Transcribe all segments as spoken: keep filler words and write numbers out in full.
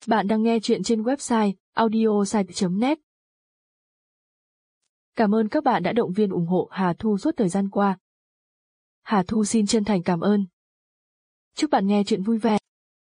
Bạn đang nghe chuyện trên website audiosite chấm net. Cảm ơn các bạn đã động viên ủng hộ Hà Thu suốt thời gian qua. Hà Thu xin chân thành cảm ơn. Chúc bạn nghe chuyện vui vẻ.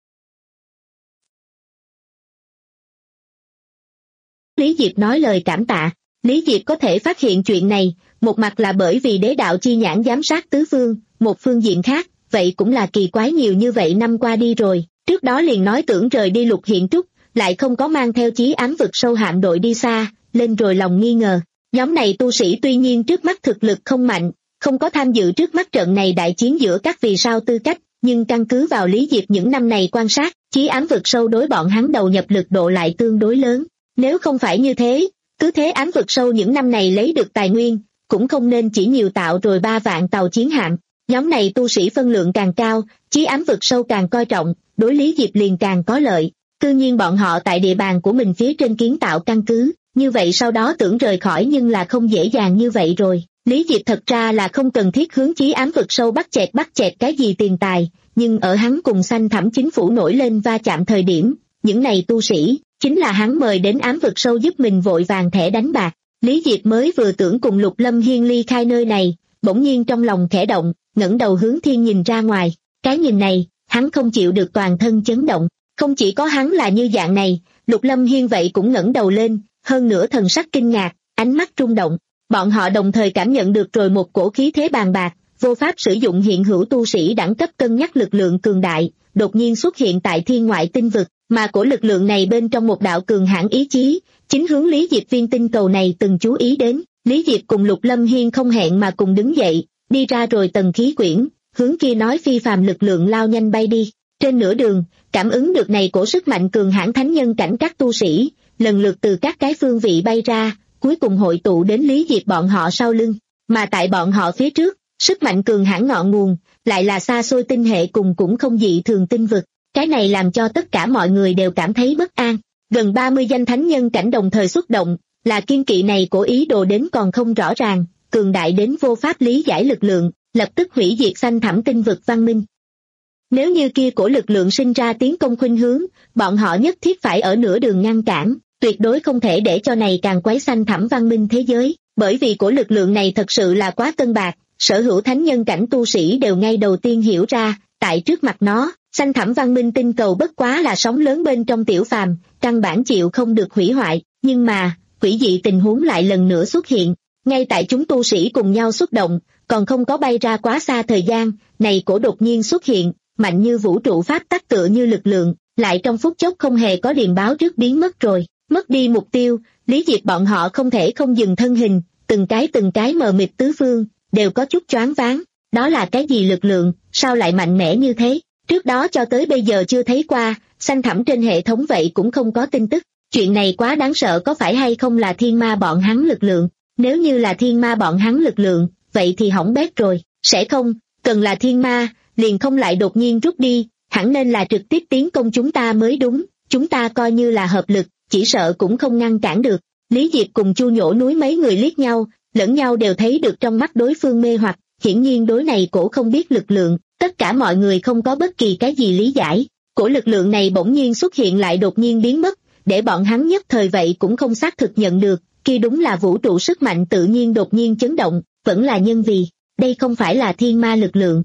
Lý Diệp nói lời cảm tạ. Lý Diệp có thể phát hiện chuyện này, một mặt là bởi vì đế đạo chi nhãn giám sát tứ phương, một phương diện khác, vậy cũng là kỳ quái nhiều như vậy năm qua đi rồi, trước đó liền nói tưởng rời đi Lục Hiện Trúc, lại không có mang theo chí ám vực sâu hạm đội đi xa, lên rồi lòng nghi ngờ. Nhóm này tu sĩ tuy nhiên trước mắt thực lực không mạnh, không có tham dự trước mắt trận này đại chiến giữa các vì sao tư cách, nhưng căn cứ vào Lý Diệp những năm này quan sát, chí ám vực sâu đối bọn hắn đầu nhập lực độ lại tương đối lớn. Nếu không phải như thế, cứ thế ám vực sâu những năm này lấy được tài nguyên, cũng không nên chỉ nhiều tạo rồi ba vạn tàu chiến hạm. Nhóm này tu sĩ phân lượng càng cao, chí ám vực sâu càng coi trọng, đối Lý Diệp liền càng có lợi. Tự nhiên bọn họ tại địa bàn của mình phía trên kiến tạo căn cứ, như vậy sau đó tưởng rời khỏi nhưng là không dễ dàng như vậy rồi. Lý Diệp thật ra là không cần thiết hướng chí ám vực sâu bắt chẹt bắt chẹt cái gì tiền tài, nhưng ở hắn cùng xanh thẳm chính phủ nổi lên va chạm thời điểm, những này tu sĩ, chính là hắn mời đến ám vực sâu giúp mình vội vàng thẻ đánh bạc. Lý Diệp mới vừa tưởng cùng Lục Lâm Hiên ly khai nơi này, bỗng nhiên trong lòng khẽ động, ngẩng đầu hướng thiên nhìn ra ngoài. Cái nhìn này, hắn không chịu được toàn thân chấn động. Không chỉ có hắn là như dạng này, Lục Lâm Hiên vậy cũng ngẩng đầu lên, hơn nữa thần sắc kinh ngạc, ánh mắt rung động. Bọn họ đồng thời cảm nhận được rồi một cổ khí thế bàn bạc, vô pháp sử dụng hiện hữu tu sĩ đẳng cấp cân nhắc lực lượng cường đại, đột nhiên xuất hiện tại thiên ngoại tinh vực, mà cổ lực lượng này bên trong một đạo cường hãn ý chí, chính hướng Lý Diệp viên tinh cầu này từng chú ý đến. Lý Diệp cùng Lục Lâm Hiên không hẹn mà cùng đứng dậy, đi ra rồi tầng khí quyển, hướng kia nói phi phàm lực lượng lao nhanh bay đi. Trên nửa đường, cảm ứng được này cổ sức mạnh cường hãn thánh nhân cảnh các tu sĩ, lần lượt từ các cái phương vị bay ra, cuối cùng hội tụ đến Lý Diệp bọn họ sau lưng. Mà tại bọn họ phía trước, sức mạnh cường hãn ngọn nguồn, lại là xa xôi tinh hệ cùng cũng không dị thường tinh vực. Cái này làm cho tất cả mọi người đều cảm thấy bất an. Gần ba mươi danh thánh nhân cảnh đồng thời xuất động, là kiên kỵ này của ý đồ đến còn không rõ ràng, cường đại đến vô pháp lý giải lực lượng, lập tức hủy diệt xanh thẳm tinh vực văn minh. Nếu như kia của lực lượng sinh ra tiến công khuynh hướng, bọn họ nhất thiết phải ở nửa đường ngăn cản, tuyệt đối không thể để cho này càng quấy xanh thẳm văn minh thế giới, bởi vì của lực lượng này thật sự là quá cân bạc, sở hữu thánh nhân cảnh tu sĩ đều ngay đầu tiên hiểu ra, tại trước mặt nó, xanh thẳm văn minh tinh cầu bất quá là sóng lớn bên trong tiểu phàm, căn bản chịu không được hủy hoại, nhưng mà, quỷ dị tình huống lại lần nữa xuất hiện, ngay tại chúng tu sĩ cùng nhau xuất động, còn không có bay ra quá xa thời gian, này cổ đột nhiên xuất hiện, mạnh như vũ trụ pháp tắc tựa như lực lượng, lại trong phút chốc không hề có điềm báo trước biến mất rồi, mất đi mục tiêu, Lý Diệp bọn họ không thể không dừng thân hình, từng cái từng cái mờ mịt tứ phương, đều có chút choáng váng, đó là cái gì lực lượng, sao lại mạnh mẽ như thế, trước đó cho tới bây giờ chưa thấy qua, xanh thẳm trên hệ thống vậy cũng không có tin tức, chuyện này quá đáng sợ, có phải hay không là thiên ma bọn hắn lực lượng, nếu như là thiên ma bọn hắn lực lượng, vậy thì hỏng bét rồi, sẽ không, cần là thiên ma, liền không lại đột nhiên rút đi, hẳn nên là trực tiếp tiến công chúng ta mới đúng, chúng ta coi như là hợp lực, chỉ sợ cũng không ngăn cản được. Lý Diệp cùng Chu Nhổ núi mấy người liếc nhau, lẫn nhau đều thấy được trong mắt đối phương mê hoặc, hiển nhiên đối này cổ không biết lực lượng, tất cả mọi người không có bất kỳ cái gì lý giải, cổ lực lượng này bỗng nhiên xuất hiện lại đột nhiên biến mất, để bọn hắn nhất thời vậy cũng không xác thực nhận được, kia đúng là vũ trụ sức mạnh tự nhiên đột nhiên chấn động, vẫn là nhân vì, đây không phải là thiên ma lực lượng.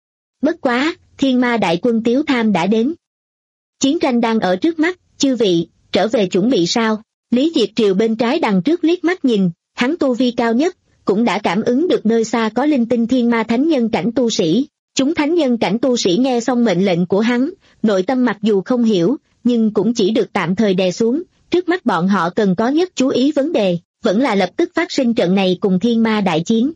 Bất quá, thiên ma đại quân Tiếu Tham đã đến. Chiến tranh đang ở trước mắt, chư vị, trở về chuẩn bị sao? Lý Diệp Triều bên trái đằng trước liếc mắt nhìn, hắn tu vi cao nhất, cũng đã cảm ứng được nơi xa có linh tinh thiên ma thánh nhân cảnh tu sĩ. Chúng thánh nhân cảnh tu sĩ nghe xong mệnh lệnh của hắn, nội tâm mặc dù không hiểu, nhưng cũng chỉ được tạm thời đè xuống, trước mắt bọn họ cần có nhất chú ý vấn đề, vẫn là lập tức phát sinh trận này cùng thiên ma đại chiến.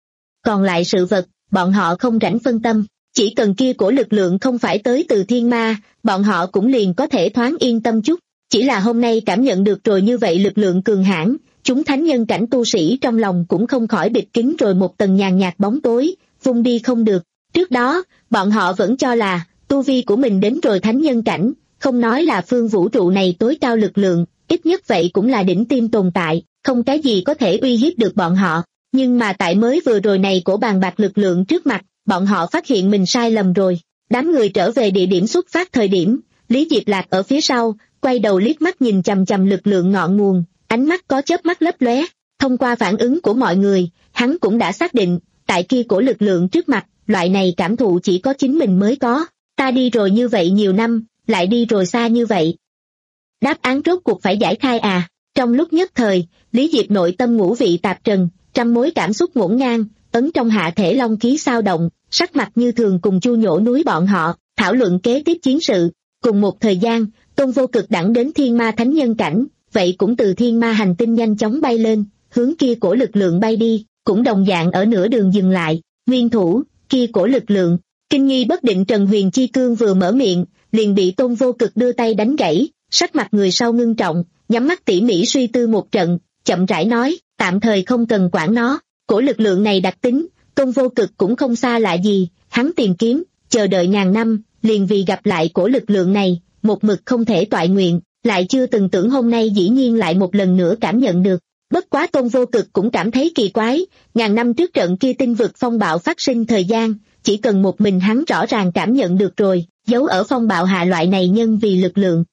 Còn lại sự vật, bọn họ không rảnh phân tâm, chỉ cần kia của lực lượng không phải tới từ thiên ma, bọn họ cũng liền có thể thoáng yên tâm chút, chỉ là hôm nay cảm nhận được rồi như vậy lực lượng cường hãn, chúng thánh nhân cảnh tu sĩ trong lòng cũng không khỏi bịt kín rồi một tầng nhàn nhạt bóng tối, vung đi không được. Trước đó, bọn họ vẫn cho là, tu vi của mình đến rồi thánh nhân cảnh, không nói là phương vũ trụ này tối cao lực lượng, ít nhất vậy cũng là đỉnh tiêm tồn tại, không cái gì có thể uy hiếp được bọn họ. Nhưng mà tại mới vừa rồi này của bàn bạc lực lượng trước mặt, bọn họ phát hiện mình sai lầm rồi. Đám người trở về địa điểm xuất phát thời điểm, Lý Diệp Lạc ở phía sau, quay đầu liếc mắt nhìn chằm chằm lực lượng ngọn nguồn, ánh mắt có chớp mắt lấp lóe. Thông qua phản ứng của mọi người, hắn cũng đã xác định, tại kia của lực lượng trước mặt, loại này cảm thụ chỉ có chính mình mới có. Ta đi rồi như vậy nhiều năm, lại đi rồi xa như vậy. Đáp án rốt cuộc phải giải khai à? Trong lúc nhất thời, Lý Diệp nội tâm ngũ vị tạp trần, trăm mối cảm xúc ngổn ngang, ấn trong hạ thể long khí sao động, sắc mặt như thường cùng Chu Nhổ núi bọn họ, thảo luận kế tiếp chiến sự. Cùng một thời gian, Tôn Vô Cực đẳng đến thiên ma thánh nhân cảnh, vậy cũng từ thiên ma hành tinh nhanh chóng bay lên, hướng kia cổ lực lượng bay đi, cũng đồng dạng ở nửa đường dừng lại. Nguyên thủ, kia cổ lực lượng. Kinh nghi bất định Trần Huyền Chi Cương vừa mở miệng, liền bị Tôn Vô Cực đưa tay đánh gãy, sắc mặt người sau ngưng trọng, nhắm mắt tỉ mỉ suy tư một trận, chậm rãi nói, tạm thời không cần quản nó. Cổ lực lượng này đặc tính, Tôn Vô Cực cũng không xa lạ gì, hắn tìm kiếm, chờ đợi ngàn năm, liền vì gặp lại cổ lực lượng này, một mực không thể toại nguyện, lại chưa từng tưởng hôm nay dĩ nhiên lại một lần nữa cảm nhận được. Bất quá Tôn Vô Cực cũng cảm thấy kỳ quái, ngàn năm trước trận kia tinh vực phong bạo phát sinh thời gian, chỉ cần một mình hắn rõ ràng cảm nhận được rồi, giấu ở phong bạo hạ loại này nhân vì lực lượng.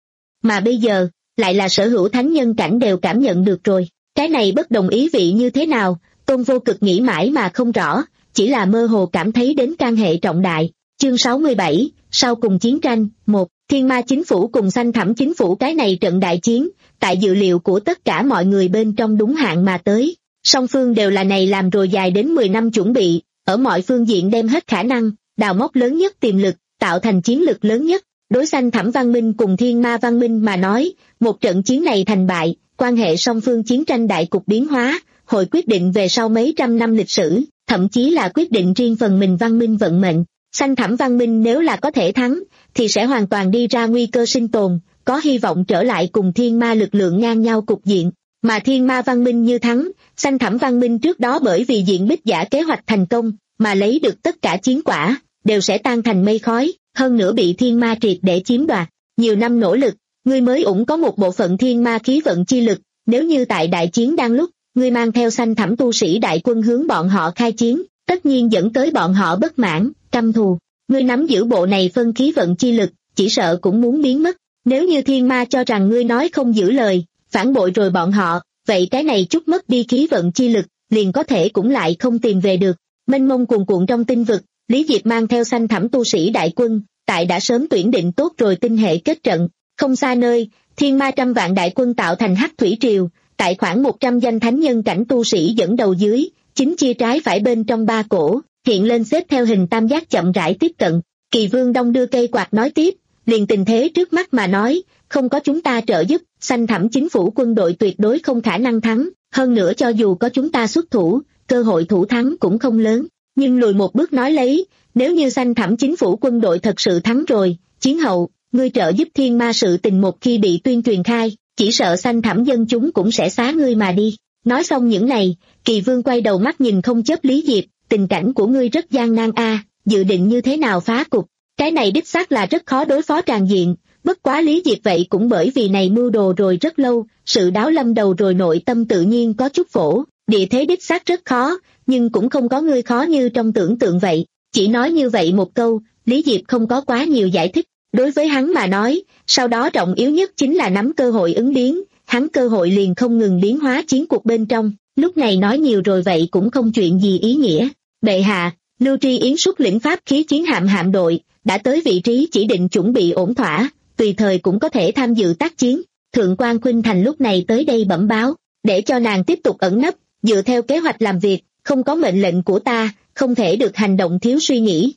Mà bây giờ, lại là sở hữu thánh nhân cảnh đều cảm nhận được rồi, cái này bất đồng ý vị như thế nào, Tôn Vô Cực nghĩ mãi mà không rõ, chỉ là mơ hồ cảm thấy đến can hệ trọng đại. Chương sáu mươi bảy, sau cùng chiến tranh, một, Thiên Ma chính phủ cùng Xanh Thẳm chính phủ cái này trận đại chiến, tại dự liệu của tất cả mọi người bên trong đúng hạn mà tới. Song phương đều là này làm rồi dài đến mười năm chuẩn bị, ở mọi phương diện đem hết khả năng, đào móc lớn nhất tiềm lực, tạo thành chiến lực lớn nhất. Đối Xanh Thẳm văn minh cùng Thiên Ma văn minh mà nói, một trận chiến này thành bại, quan hệ song phương chiến tranh đại cục biến hóa, hội quyết định về sau mấy trăm năm lịch sử, thậm chí là quyết định riêng phần mình văn minh vận mệnh. Xanh Thẳm văn minh nếu là có thể thắng, thì sẽ hoàn toàn đi ra nguy cơ sinh tồn, có hy vọng trở lại cùng Thiên Ma lực lượng ngang nhau cục diện. Mà Thiên Ma văn minh như thắng, Xanh Thẳm văn minh trước đó bởi vì diện bích giả kế hoạch thành công, mà lấy được tất cả chiến quả, đều sẽ tan thành mây khói, hơn nữa bị Thiên Ma triệt để chiếm đoạt. Nhiều năm nỗ lực, ngươi mới ủng có một bộ phận Thiên Ma khí vận chi lực, nếu như tại đại chiến đang lúc, ngươi mang theo Xanh Thẳm tu sĩ đại quân hướng bọn họ khai chiến, tất nhiên dẫn tới bọn họ bất mãn, căm thù. Ngươi nắm giữ bộ này phân khí vận chi lực, chỉ sợ cũng muốn biến mất. Nếu như Thiên Ma cho rằng ngươi nói không giữ lời, phản bội rồi bọn họ, vậy cái này chút mất đi khí vận chi lực, liền có thể cũng lại không tìm về được. Mênh mông cuồn cuộn trong tinh vực, Lý Diệp mang theo Xanh Thẳm tu sĩ đại quân, tại đã sớm tuyển định tốt rồi tinh hệ kết trận. Không xa nơi, Thiên Ma trăm vạn đại quân tạo thành hắc thủy triều, tại khoảng một trăm danh thánh nhân cảnh tu sĩ dẫn đầu dưới, chính chia trái phải bên trong ba cổ, hiện lên xếp theo hình tam giác chậm rãi tiếp cận. Kỳ Vương Đông đưa cây quạt nói tiếp, liền tình thế trước mắt mà nói, không có chúng ta trợ giúp, Xanh Thẳm chính phủ quân đội tuyệt đối không khả năng thắng, hơn nữa cho dù có chúng ta xuất thủ, cơ hội thủ thắng cũng không lớn. Nhưng lùi một bước nói lấy, nếu như Xanh Thẳm chính phủ quân đội thật sự thắng rồi, chiến hậu, ngươi trợ giúp Thiên Ma sự tình một khi bị tuyên truyền khai, chỉ sợ Xanh Thẳm dân chúng cũng sẽ xá ngươi mà đi. Nói xong những này, Kỳ Vương quay đầu mắt nhìn không chớp Lý Diệp, tình cảnh của ngươi rất gian nan a, dự định như thế nào phá cục? Cái này đích xác là rất khó đối phó tràn diện, bất quá Lý Diệp vậy cũng bởi vì này mưu đồ rồi rất lâu, sự đáo lâm đầu rồi nội tâm tự nhiên có chút phổ, địa thế đích xác rất khó, nhưng cũng không có ngươi khó như trong tưởng tượng vậy. Chỉ nói như vậy một câu, Lý Diệp không có quá nhiều giải thích, đối với hắn mà nói, sau đó trọng yếu nhất chính là nắm cơ hội ứng biến, hắn cơ hội liền không ngừng biến hóa chiến cuộc bên trong, lúc này nói nhiều rồi vậy cũng không chuyện gì ý nghĩa. Bệ hạ, Lưu Tri Yến xuất lĩnh pháp khí chiến hạm hạm đội, đã tới vị trí chỉ định chuẩn bị ổn thỏa, tùy thời cũng có thể tham dự tác chiến. Thượng quan Khuynh Thành lúc này tới đây bẩm báo, để cho nàng tiếp tục ẩn nấp, dựa theo kế hoạch làm việc, không có mệnh lệnh của ta, không thể được hành động thiếu suy nghĩ.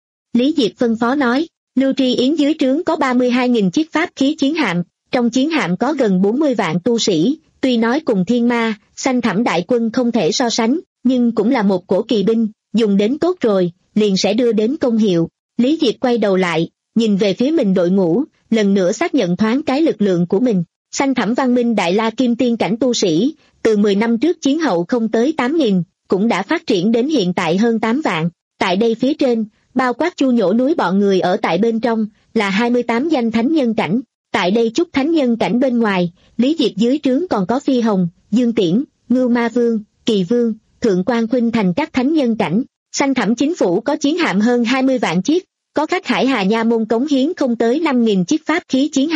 Lý Diệp phân phó nói, Lưu Tri Yến dưới trướng có ba mươi hai nghìn chiếc pháp khí chiến hạm, trong chiến hạm có gần bốn mươi vạn tu sĩ, tuy nói cùng Thiên Ma, Xanh Thẳm đại quân không thể so sánh, nhưng cũng là một cổ kỳ binh, dùng đến tốt rồi, liền sẽ đưa đến công hiệu. Lý Diệp quay đầu lại, nhìn về phía mình đội ngũ, lần nữa xác nhận thoáng cái lực lượng của mình. Xanh Thẳm văn minh Đại La Kim Tiên cảnh tu sĩ, từ mười năm trước chiến hậu không tới tám nghìn, cũng đã phát triển đến hiện tại hơn tám vạn. Tại đây phía trên, bao quát Chu Nhổ núi bọn người ở tại bên trong, là hai mươi tám danh thánh nhân cảnh. Tại đây chút thánh nhân cảnh bên ngoài, Lý Diệp dưới trướng còn có Phi Hồng, Dương Tiễn, Ngưu Ma Vương, Kỳ Vương, Thượng quan Khuynh Thành các thánh nhân cảnh. Xanh Thẳm chính phủ có chiến hạm hơn hai mươi vạn chiếc, có các Hải Hà Nha môn cống hiến không tới năm nghìn chiếc pháp khí chiến hạm,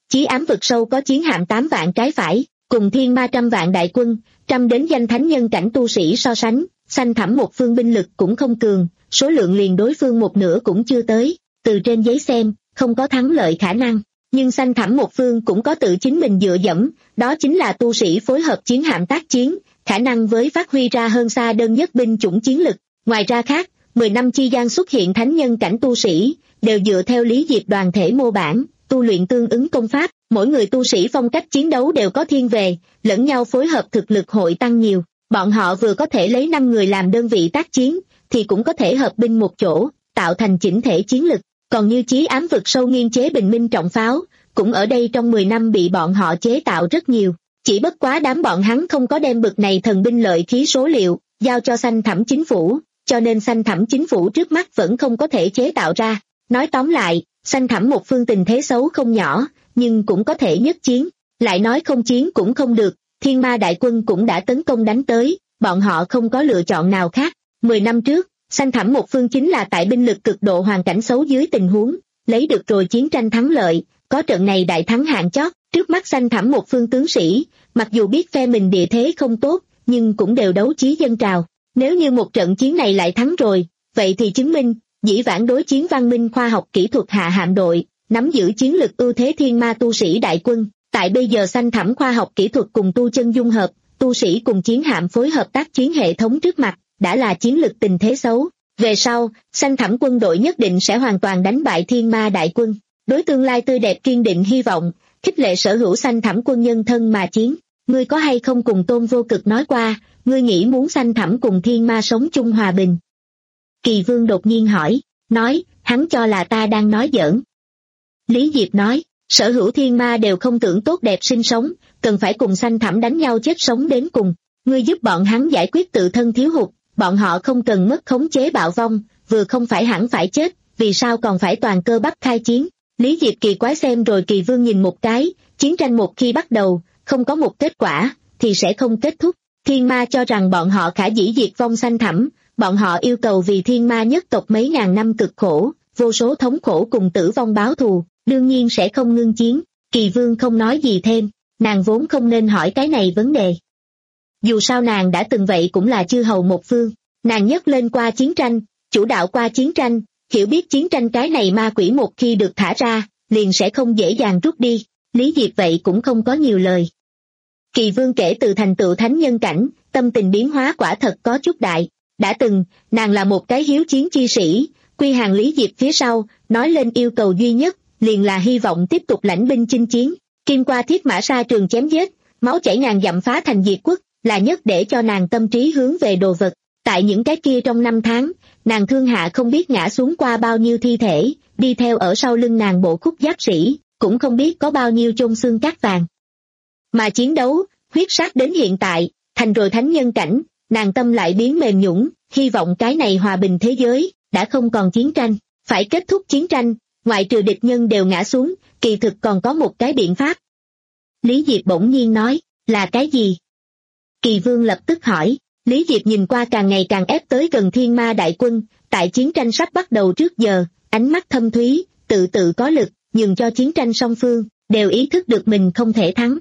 Chí ám vực sâu có chiến hạm tám vạn trái phải, cùng thiên ma trăm vạn đại quân, trăm đến danh thánh nhân cảnh tu sĩ so sánh, xanh thẳm một phương binh lực cũng không cường, số lượng liền đối phương một nửa cũng chưa tới, từ trên giấy xem, không có thắng lợi khả năng. Nhưng xanh thẳm một phương cũng có tự chính mình dựa dẫm, đó chính là tu sĩ phối hợp chiến hạm tác chiến, khả năng với phát huy ra hơn xa đơn nhất binh chủng chiến lực. Ngoài ra khác, mười năm chi gian xuất hiện thánh nhân cảnh tu sĩ, đều dựa theo Lý Diệp đoàn thể mô bản, tu luyện tương ứng công pháp, mỗi người tu sĩ phong cách chiến đấu đều có thiên về, lẫn nhau phối hợp thực lực hội tăng nhiều. Bọn họ vừa có thể lấy năm người làm đơn vị tác chiến, thì cũng có thể hợp binh một chỗ, tạo thành chỉnh thể chiến lực. Còn như chí ám vực sâu nghiên chế bình minh trọng pháo, cũng ở đây trong mười năm bị bọn họ chế tạo rất nhiều. Chỉ bất quá đám bọn hắn không có đem bực này thần binh lợi khí số liệu, giao cho xanh thẳm chính phủ, cho nên xanh thẳm chính phủ trước mắt vẫn không có thể chế tạo ra. Nói tóm lại, xanh thẳm một phương tình thế xấu không nhỏ, nhưng cũng có thể nhất chiến. Lại nói không chiến cũng không được, thiên ma đại quân cũng đã tấn công đánh tới, bọn họ không có lựa chọn nào khác. Mười năm trước, xanh thẳm một phương chính là tại binh lực cực độ hoàn cảnh xấu dưới tình huống, lấy được rồi chiến tranh thắng lợi, có trận này đại thắng hạng chót. Trước mắt xanh thẳm một phương tướng sĩ, mặc dù biết phe mình địa thế không tốt, nhưng cũng đều đấu chí dân trào. Nếu như một trận chiến này lại thắng rồi, vậy thì chứng minh, dĩ vãng đối chiến văn minh khoa học kỹ thuật hạ hạm đội, nắm giữ chiến lực ưu thế thiên ma tu sĩ đại quân. Tại bây giờ xanh thẳm khoa học kỹ thuật cùng tu chân dung hợp, tu sĩ cùng chiến hạm phối hợp tác chiến hệ thống trước mặt, đã là chiến lực tình thế xấu. Về sau, xanh thẳm quân đội nhất định sẽ hoàn toàn đánh bại thiên ma đại quân. Đối tương lai tươi đẹp kiên định hy vọng, khích lệ sở hữu xanh thẳm quân nhân thân mà chiến. Ngươi có hay không cùng Tôn Vô Cực nói qua, ngươi nghĩ muốn xanh thẳm cùng thiên ma sống chung hòa bình? Kỳ Vương đột nhiên hỏi, nói, hắn cho là ta đang nói giỡn. Lý Diệp nói, sở hữu thiên ma đều không tưởng tốt đẹp sinh sống, cần phải cùng xanh thẳm đánh nhau chết sống đến cùng. Ngươi giúp bọn hắn giải quyết tự thân thiếu hụt, bọn họ không cần mất khống chế bạo vong, vừa không phải hẳn phải chết, vì sao còn phải toàn cơ bắp khai chiến? Lý Diệp kỳ quái xem rồi Kỳ Vương nhìn một cái, chiến tranh một khi bắt đầu, không có một kết quả, thì sẽ không kết thúc. Thiên ma cho rằng bọn họ khả dĩ diệt vong xanh thẳm, bọn họ yêu cầu vì thiên ma nhất tộc mấy ngàn năm cực khổ, vô số thống khổ cùng tử vong báo thù, đương nhiên sẽ không ngưng chiến. Kỳ Vương không nói gì thêm, nàng vốn không nên hỏi cái này vấn đề. Dù sao nàng đã từng vậy cũng là chư hầu một phương, nàng nhấc lên qua chiến tranh, chủ đạo qua chiến tranh, hiểu biết chiến tranh cái này ma quỷ một khi được thả ra, liền sẽ không dễ dàng rút đi. Lý Diệp vậy cũng không có nhiều lời. Kỳ Vương kể từ thành tựu thánh nhân cảnh, tâm tình biến hóa quả thật có chút đại. Đã từng, nàng là một cái hiếu chiến chi sĩ, quy hàng Lý Diệp phía sau, nói lên yêu cầu duy nhất, liền là hy vọng tiếp tục lãnh binh chinh chiến. Kim qua thiết mã sa trường chém giết, máu chảy ngàn dặm phá thành diệt quốc, là nhất để cho nàng tâm trí hướng về đồ vật. Tại những cái kia trong năm tháng, nàng thương hạ không biết ngã xuống qua bao nhiêu thi thể, đi theo ở sau lưng nàng bộ khúc giáp sĩ, cũng không biết có bao nhiêu chôn xương cát vàng. Mà chiến đấu, huyết sát đến hiện tại, thành rồi thánh nhân cảnh, nàng tâm lại biến mềm nhũn, hy vọng cái này hòa bình thế giới, đã không còn chiến tranh, phải kết thúc chiến tranh, ngoại trừ địch nhân đều ngã xuống, kỳ thực còn có một cái biện pháp. Lý Diệp bỗng nhiên nói, là cái gì? Kỳ Vương lập tức hỏi. Lý Diệp nhìn qua càng ngày càng ép tới gần thiên ma đại quân, tại chiến tranh sắp bắt đầu trước giờ, ánh mắt thâm thúy, tự tự có lực, nhường cho chiến tranh song phương, đều ý thức được mình không thể thắng.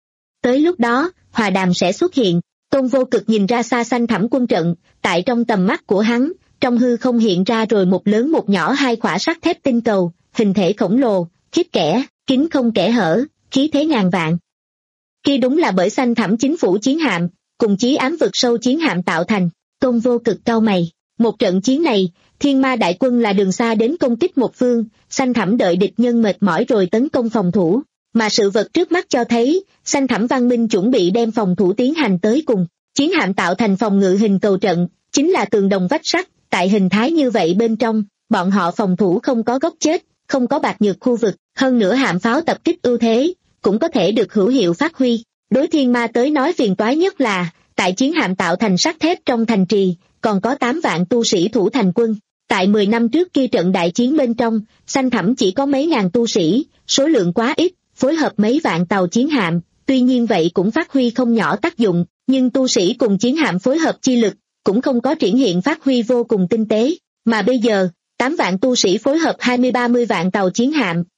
Tới lúc đó, hòa đàm sẽ xuất hiện. Tôn Vô Cực nhìn ra xa xanh thẳm quân trận, tại trong tầm mắt của hắn, trong hư không hiện ra rồi một lớn một nhỏ hai khỏa sắt thép tinh cầu, hình thể khổng lồ, khiếp kẽ, kín không kẽ hở, khí thế ngàn vạn. Kia đúng là bởi xanh thẳm chính phủ chiến hạm, cùng chí ám vực sâu chiến hạm tạo thành. Tôn Vô Cực cau mày, một trận chiến này, thiên ma đại quân là đường xa đến công kích một phương, xanh thẳm đợi địch nhân mệt mỏi rồi tấn công phòng thủ, mà sự vật trước mắt cho thấy, xanh thẳm văn minh chuẩn bị đem phòng thủ tiến hành tới cùng. Chiến hạm tạo thành phòng ngự hình cầu trận, chính là tường đồng vách sắt, tại hình thái như vậy bên trong, bọn họ phòng thủ không có góc chết, không có bạc nhược khu vực, hơn nữa hạm pháo tập kích ưu thế, cũng có thể được hữu hiệu phát huy. Đối thiên ma tới nói phiền toái nhất là, tại chiến hạm tạo thành sắt thép trong thành trì, còn có tám vạn tu sĩ thủ thành quân. Tại mười năm trước kia trận đại chiến bên trong, xanh thẳm chỉ có mấy ngàn tu sĩ, số lượng quá ít, phối hợp mấy vạn tàu chiến hạm, tuy nhiên vậy cũng phát huy không nhỏ tác dụng, nhưng tu sĩ cùng chiến hạm phối hợp chi lực, cũng không có triển hiện phát huy vô cùng tinh tế. Mà bây giờ, tám vạn tu sĩ phối hợp hai mươi ba mươi vạn tàu chiến hạm,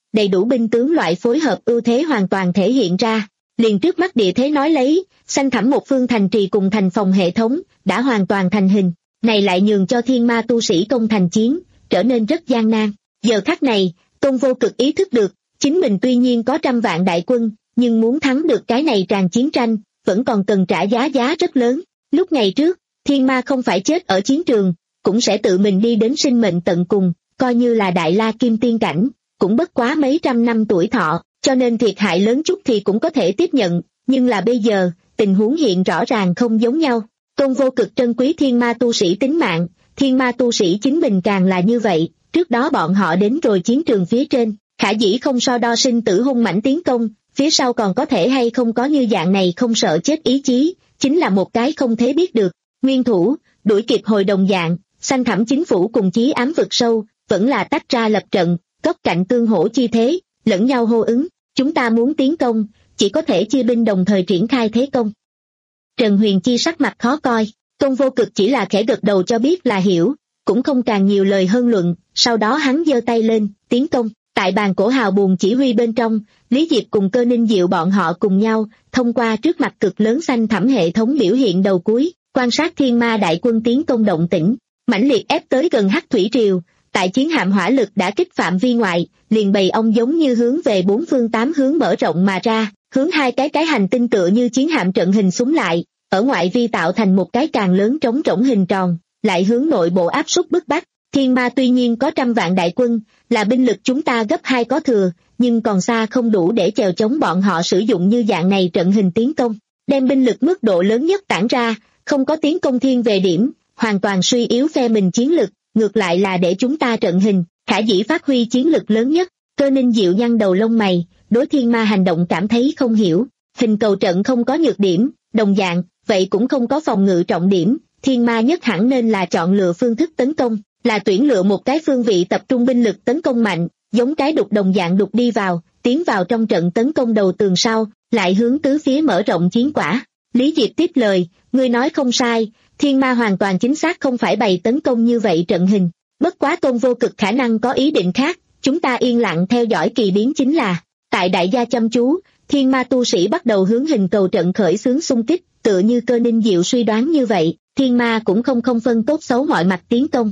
đầy đủ binh tướng loại phối hợp ưu thế hoàn toàn thể hiện ra. Liền trước mắt địa thế nói lấy, xanh thẳm một phương thành trì cùng thành phòng hệ thống, đã hoàn toàn thành hình, này lại nhường cho thiên ma tu sĩ công thành chiến, trở nên rất gian nan. Giờ khắc này, Tôn Vô Cực ý thức được, chính mình tuy nhiên có trăm vạn đại quân, nhưng muốn thắng được cái này tràn chiến tranh, vẫn còn cần trả giá giá rất lớn. Lúc ngày trước, thiên ma không phải chết ở chiến trường, cũng sẽ tự mình đi đến sinh mệnh tận cùng, coi như là đại la kim tiên cảnh, cũng bất quá mấy trăm năm tuổi thọ, cho nên thiệt hại lớn chút thì cũng có thể tiếp nhận, nhưng là bây giờ, tình huống hiện rõ ràng không giống nhau. Tôn Vô Cực trân quý thiên ma tu sĩ tính mạng, thiên ma tu sĩ chính mình càng là như vậy, trước đó bọn họ đến rồi chiến trường phía trên, khả dĩ không so đo sinh tử hung mãnh tiến công, phía sau còn có thể hay không có như dạng này không sợ chết ý chí, chính là một cái không thể biết được. Nguyên thủ, đuổi kịp hồi đồng dạng, xanh thẳm chính phủ cùng chí ám vực sâu, vẫn là tách ra lập trận, góc cạnh tương hỗ chi thế, lẫn nhau hô ứng, chúng ta muốn tiến công, chỉ có thể chia binh đồng thời triển khai thế công. Trần Huyền Chi sắc mặt khó coi, Tôn Vô Cực chỉ là khẽ gật đầu cho biết là hiểu, cũng không càng nhiều lời hơn luận, sau đó hắn giơ tay lên, tiến công. Tại bàn cổ hào buồn chỉ huy bên trong, Lý Diệp cùng Cơ Ninh Diệu bọn họ cùng nhau, thông qua trước mặt cực lớn xanh thẳm hệ thống biểu hiện đầu cuối, quan sát thiên ma đại quân tiến công động tĩnh, mãnh liệt ép tới gần Hắc Thủy Triều, tại chiến hạm hỏa lực đã kích phạm vi ngoại, liền bầy ong giống như hướng về bốn phương tám hướng mở rộng mà ra, hướng hai cái cái hành tinh tựa như chiến hạm trận hình súng lại, ở ngoại vi tạo thành một cái càng lớn trống rỗng hình tròn, lại hướng nội bộ áp suất bức bách. Thiên ma tuy nhiên có trăm vạn đại quân, là binh lực chúng ta gấp hai có thừa, nhưng còn xa không đủ để chèo chống bọn họ sử dụng như dạng này trận hình tiến công, đem binh lực mức độ lớn nhất tản ra, không có tiến công thiên về điểm, hoàn toàn suy yếu phe mình chiến lực, ngược lại là để chúng ta trận hình, khả dĩ phát huy chiến lực lớn nhất. Cơ Ninh Diệu nhăn đầu lông mày, đối thiên ma hành động cảm thấy không hiểu, hình cầu trận không có nhược điểm, đồng dạng, vậy cũng không có phòng ngự trọng điểm, thiên ma nhất hẳn nên là chọn lựa phương thức tấn công, là tuyển lựa một cái phương vị tập trung binh lực tấn công mạnh, giống cái đục đồng dạng đục đi vào, tiến vào trong trận tấn công đầu tường sau, lại hướng tứ phía mở rộng chiến quả. Lý Diệp tiếp lời, ngươi nói không sai, thiên ma hoàn toàn chính xác không phải bày tấn công như vậy trận hình, bất quá Tôn Vô Cực khả năng có ý định khác, chúng ta yên lặng theo dõi kỳ biến chính là, tại đại gia chăm chú, thiên ma tu sĩ bắt đầu hướng hình cầu trận khởi xướng xung kích, tựa như Cơ Ninh Diệu suy đoán như vậy, thiên ma cũng không không phân tốt xấu mọi mặt tiến công.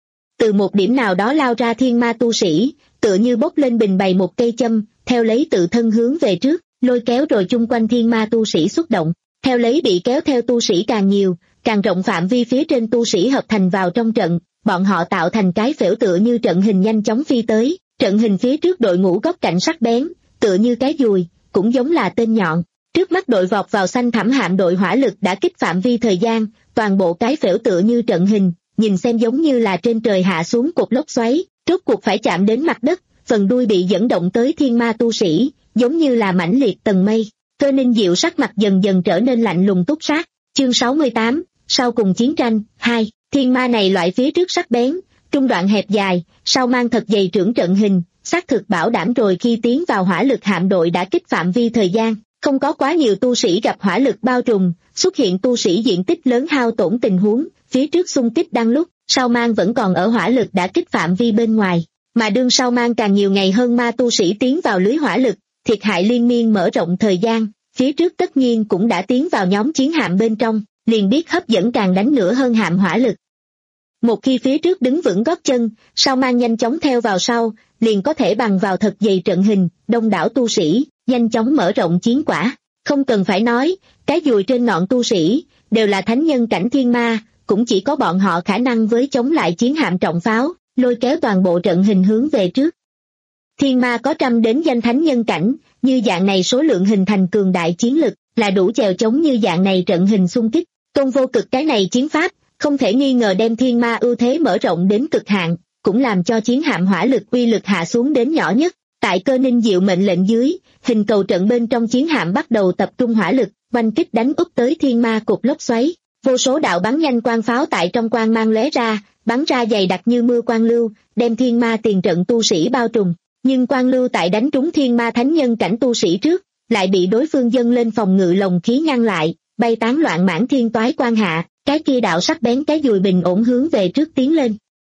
Từ một điểm nào đó lao ra thiên ma tu sĩ, tựa như bốc lên bình bày một cây châm, theo lấy tự thân hướng về trước, lôi kéo rồi chung quanh thiên ma tu sĩ xuất động, theo lấy bị kéo theo tu sĩ càng nhiều, càng rộng phạm vi phía trên tu sĩ hợp thành vào trong trận, bọn họ tạo thành cái phễu tựa như trận hình nhanh chóng phi tới, trận hình phía trước đội ngũ góc cạnh sắc bén, tựa như cái dùi, cũng giống là tên nhọn. Trước mắt đội vọt vào xanh thẳm hạm đội hỏa lực đã kích phạm vi thời gian, toàn bộ cái phễu tựa như trận hình, nhìn xem giống như là trên trời hạ xuống cột lốc xoáy, rốt cuộc phải chạm đến mặt đất, phần đuôi bị dẫn động tới thiên ma tu sĩ, giống như là mãnh liệt tầng mây. Cơ Ninh Diệu sắc mặt dần dần trở nên lạnh lùng túc sát. Chương sáu mươi tám, sau cùng chiến tranh, hai, thiên ma này loại phía trước sắc bén, trung đoạn hẹp dài, sau mang thật dày trưởng trận hình, xác thực bảo đảm rồi khi tiến vào hỏa lực hạm đội đã kích phạm vi thời gian, không có quá nhiều tu sĩ gặp hỏa lực bao trùm, xuất hiện tu sĩ diện tích lớn hao tổn tình huống, phía trước xung kích đang lúc, sau mang vẫn còn ở hỏa lực đã kích phạm vi bên ngoài, mà đương sau mang càng nhiều ngày hơn ma tu sĩ tiến vào lưới hỏa lực, thiệt hại liên miên mở rộng thời gian, phía trước tất nhiên cũng đã tiến vào nhóm chiến hạm bên trong, liền biết hấp dẫn càng đánh nữa hơn hạm hỏa lực. Một khi phía trước đứng vững gót chân, sau mang nhanh chóng theo vào sau, liền có thể bằng vào thật dày trận hình, đông đảo tu sĩ, nhanh chóng mở rộng chiến quả. Không cần phải nói, cái dùi trên ngọn tu sĩ, đều là thánh nhân cảnh thiên ma, cũng chỉ có bọn họ khả năng với chống lại chiến hạm trọng pháo, lôi kéo toàn bộ trận hình hướng về trước. Thiên ma có trăm đến danh thánh nhân cảnh, như dạng này số lượng hình thành cường đại chiến lực, là đủ chèo chống như dạng này trận hình xung kích. Tôn Vô Cực cái này chiến pháp, không thể nghi ngờ đem thiên ma ưu thế mở rộng đến cực hạn, cũng làm cho chiến hạm hỏa lực uy lực hạ xuống đến nhỏ nhất. Tại Cơ Ninh Diệu mệnh lệnh dưới, hình cầu trận bên trong chiến hạm bắt đầu tập trung hỏa lực, oanh kích đánh úp tới thiên ma cột lốc xoáy. Vô số đạo bắn nhanh quang pháo tại trong quang mang lóe ra, bắn ra dày đặc như mưa quang lưu, đem thiên ma tiền trận tu sĩ bao trùm. Nhưng quang lưu tại đánh trúng thiên ma thánh nhân cảnh tu sĩ trước, lại bị đối phương dâng lên phòng ngự lồng khí ngăn lại, bay tán loạn mãn thiên toái quang hạ, cái kia đạo sắc bén cái dùi bình ổn hướng về trước tiến lên.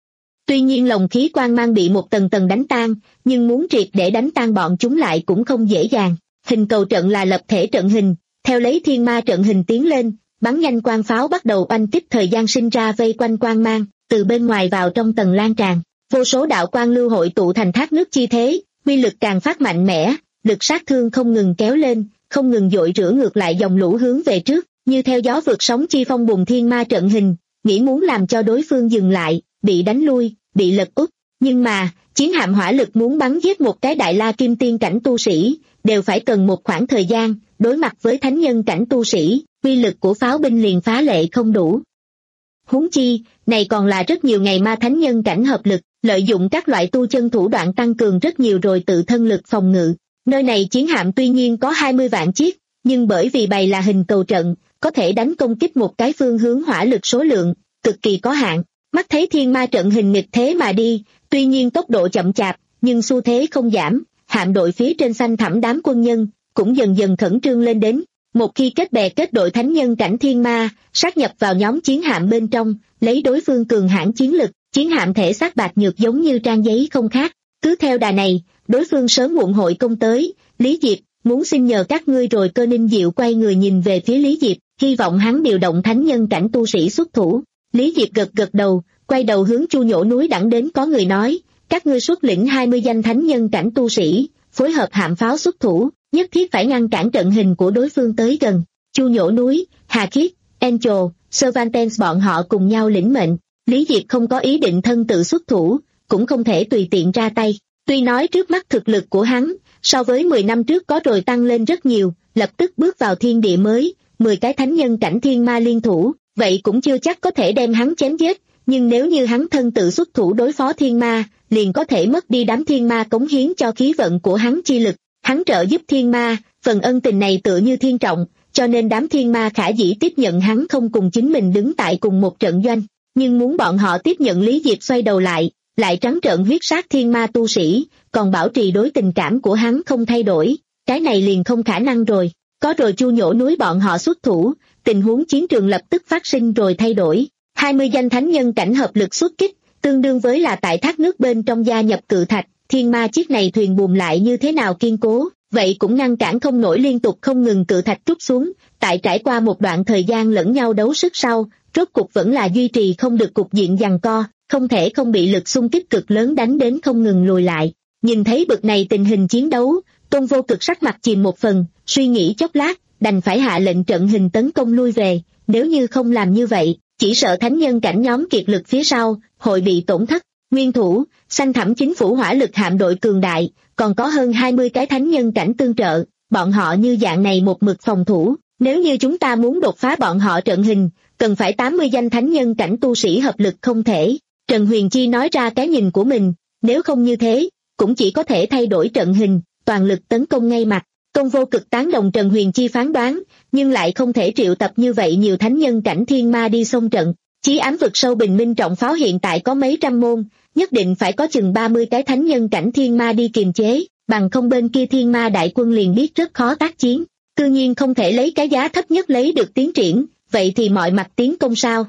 Tuy nhiên lồng khí quang mang bị một tầng tầng đánh tan, nhưng muốn triệt để đánh tan bọn chúng lại cũng không dễ dàng. Hình cầu trận là lập thể trận hình, theo lấy thiên ma trận hình tiến lên, bắn nhanh quang pháo bắt đầu oanh kích thời gian sinh ra vây quanh quang mang, từ bên ngoài vào trong tầng lan tràn. Vô số đạo quang lưu hội tụ thành thác nước chi thế, uy lực càng phát mạnh mẽ, lực sát thương không ngừng kéo lên, không ngừng dội rửa ngược lại dòng lũ hướng về trước, như theo gió vượt sóng chi phong bùng thiên ma trận hình, nghĩ muốn làm cho đối phương dừng lại, bị đánh lui, bị lật úp. Nhưng mà, chiến hạm hỏa lực muốn bắn giết một cái đại la kim tiên cảnh tu sĩ, đều phải cần một khoảng thời gian, đối mặt với thánh nhân cảnh tu sĩ, uy lực của pháo binh liền phá lệ không đủ. Huống chi, này còn là rất nhiều ngày ma thánh nhân cảnh hợp lực, lợi dụng các loại tu chân thủ đoạn tăng cường rất nhiều rồi tự thân lực phòng ngự. Nơi này chiến hạm tuy nhiên có hai mươi vạn chiếc, nhưng bởi vì bày là hình cầu trận, có thể đánh công kích một cái phương hướng hỏa lực số lượng, cực kỳ có hạn. Mắt thấy thiên ma trận hình nghịch thế mà đi, tuy nhiên tốc độ chậm chạp, nhưng xu thế không giảm, hạm đội phía trên xanh thẳm đám quân nhân, cũng dần dần khẩn trương lên đến. Một khi kết bè kết đội thánh nhân cảnh thiên ma, sát nhập vào nhóm chiến hạm bên trong, lấy đối phương cường hãn chiến lực, chiến hạm thể xác bạc nhược giống như trang giấy không khác. Cứ theo đà này, đối phương sớm muộn hội công tới. Lý Diệp, muốn xin nhờ các ngươi rồi. Cơ Ninh Diệu quay người nhìn về phía Lý Diệp, hy vọng hắn điều động thánh nhân cảnh tu sĩ xuất thủ. Lý Diệp gật gật đầu, quay đầu hướng Chu Nhổ núi đẳng đến có người nói, các ngươi xuất lĩnh hai mươi danh thánh nhân cảnh tu sĩ, phối hợp hạm pháo xuất thủ, nhất thiết phải ngăn cản trận hình của đối phương tới gần. Chu Nhổ núi, Hà Khiết, Angel, Cervantes bọn họ cùng nhau lĩnh mệnh. Lý Diệp không có ý định thân tự xuất thủ, cũng không thể tùy tiện ra tay. Tuy nói trước mắt thực lực của hắn, so với mười năm trước có rồi tăng lên rất nhiều, lập tức bước vào thiên địa mới, mười cái thánh nhân cảnh thiên ma liên thủ, vậy cũng chưa chắc có thể đem hắn chém giết, nhưng nếu như hắn thân tự xuất thủ đối phó thiên ma, liền có thể mất đi đám thiên ma cống hiến cho khí vận của hắn chi lực. Hắn trợ giúp thiên ma, phần ân tình này tựa như thiên trọng, cho nên đám thiên ma khả dĩ tiếp nhận hắn không cùng chính mình đứng tại cùng một trận doanh, nhưng muốn bọn họ tiếp nhận Lý Diệp xoay đầu lại, lại trắng trợn huyết sát thiên ma tu sĩ, còn bảo trì đối tình cảm của hắn không thay đổi, cái này liền không khả năng rồi. Có rồi Chu Nhổ núi bọn họ xuất thủ, tình huống chiến trường lập tức phát sinh rồi thay đổi. hai mươi danh thánh nhân cảnh hợp lực xuất kích, tương đương với là tại thác nước bên trong gia nhập cự thạch, thiên ma chiếc này thuyền buồm lại như thế nào kiên cố, vậy cũng ngăn cản không nổi liên tục không ngừng cự thạch trút xuống. Tại trải qua một đoạn thời gian lẫn nhau đấu sức sau, rốt cục vẫn là duy trì không được cục diện giằng co, không thể không bị lực xung kích cực lớn đánh đến không ngừng lùi lại. Nhìn thấy bực này tình hình chiến đấu, Tôn Vô Cực sắc mặt chìm một phần, suy nghĩ chốc lát, đành phải hạ lệnh trận hình tấn công lui về, nếu như không làm như vậy, chỉ sợ thánh nhân cảnh nhóm kiệt lực phía sau, hội bị tổn thất. Nguyên thủ, xanh thẳm chính phủ hỏa lực hạm đội cường đại, còn có hơn hai mươi cái thánh nhân cảnh tương trợ, bọn họ như dạng này một mực phòng thủ, nếu như chúng ta muốn đột phá bọn họ trận hình, cần phải tám mươi danh thánh nhân cảnh tu sĩ hợp lực không thể. Trần Huyền Chi nói ra cái nhìn của mình, nếu không như thế, cũng chỉ có thể thay đổi trận hình, toàn lực tấn công ngay mặt. Tôn Vô Cực tán đồng Trần Huyền Chi phán đoán, nhưng lại không thể triệu tập như vậy nhiều thánh nhân cảnh thiên ma đi xông trận. Chí ám vực sâu bình minh trọng pháo hiện tại có mấy trăm môn, nhất định phải có chừng ba mươi cái thánh nhân cảnh thiên ma đi kiềm chế, bằng không bên kia thiên ma đại quân liền biết rất khó tác chiến. Tự nhiên không thể lấy cái giá thấp nhất lấy được tiến triển, vậy thì mọi mặt tiến công sao?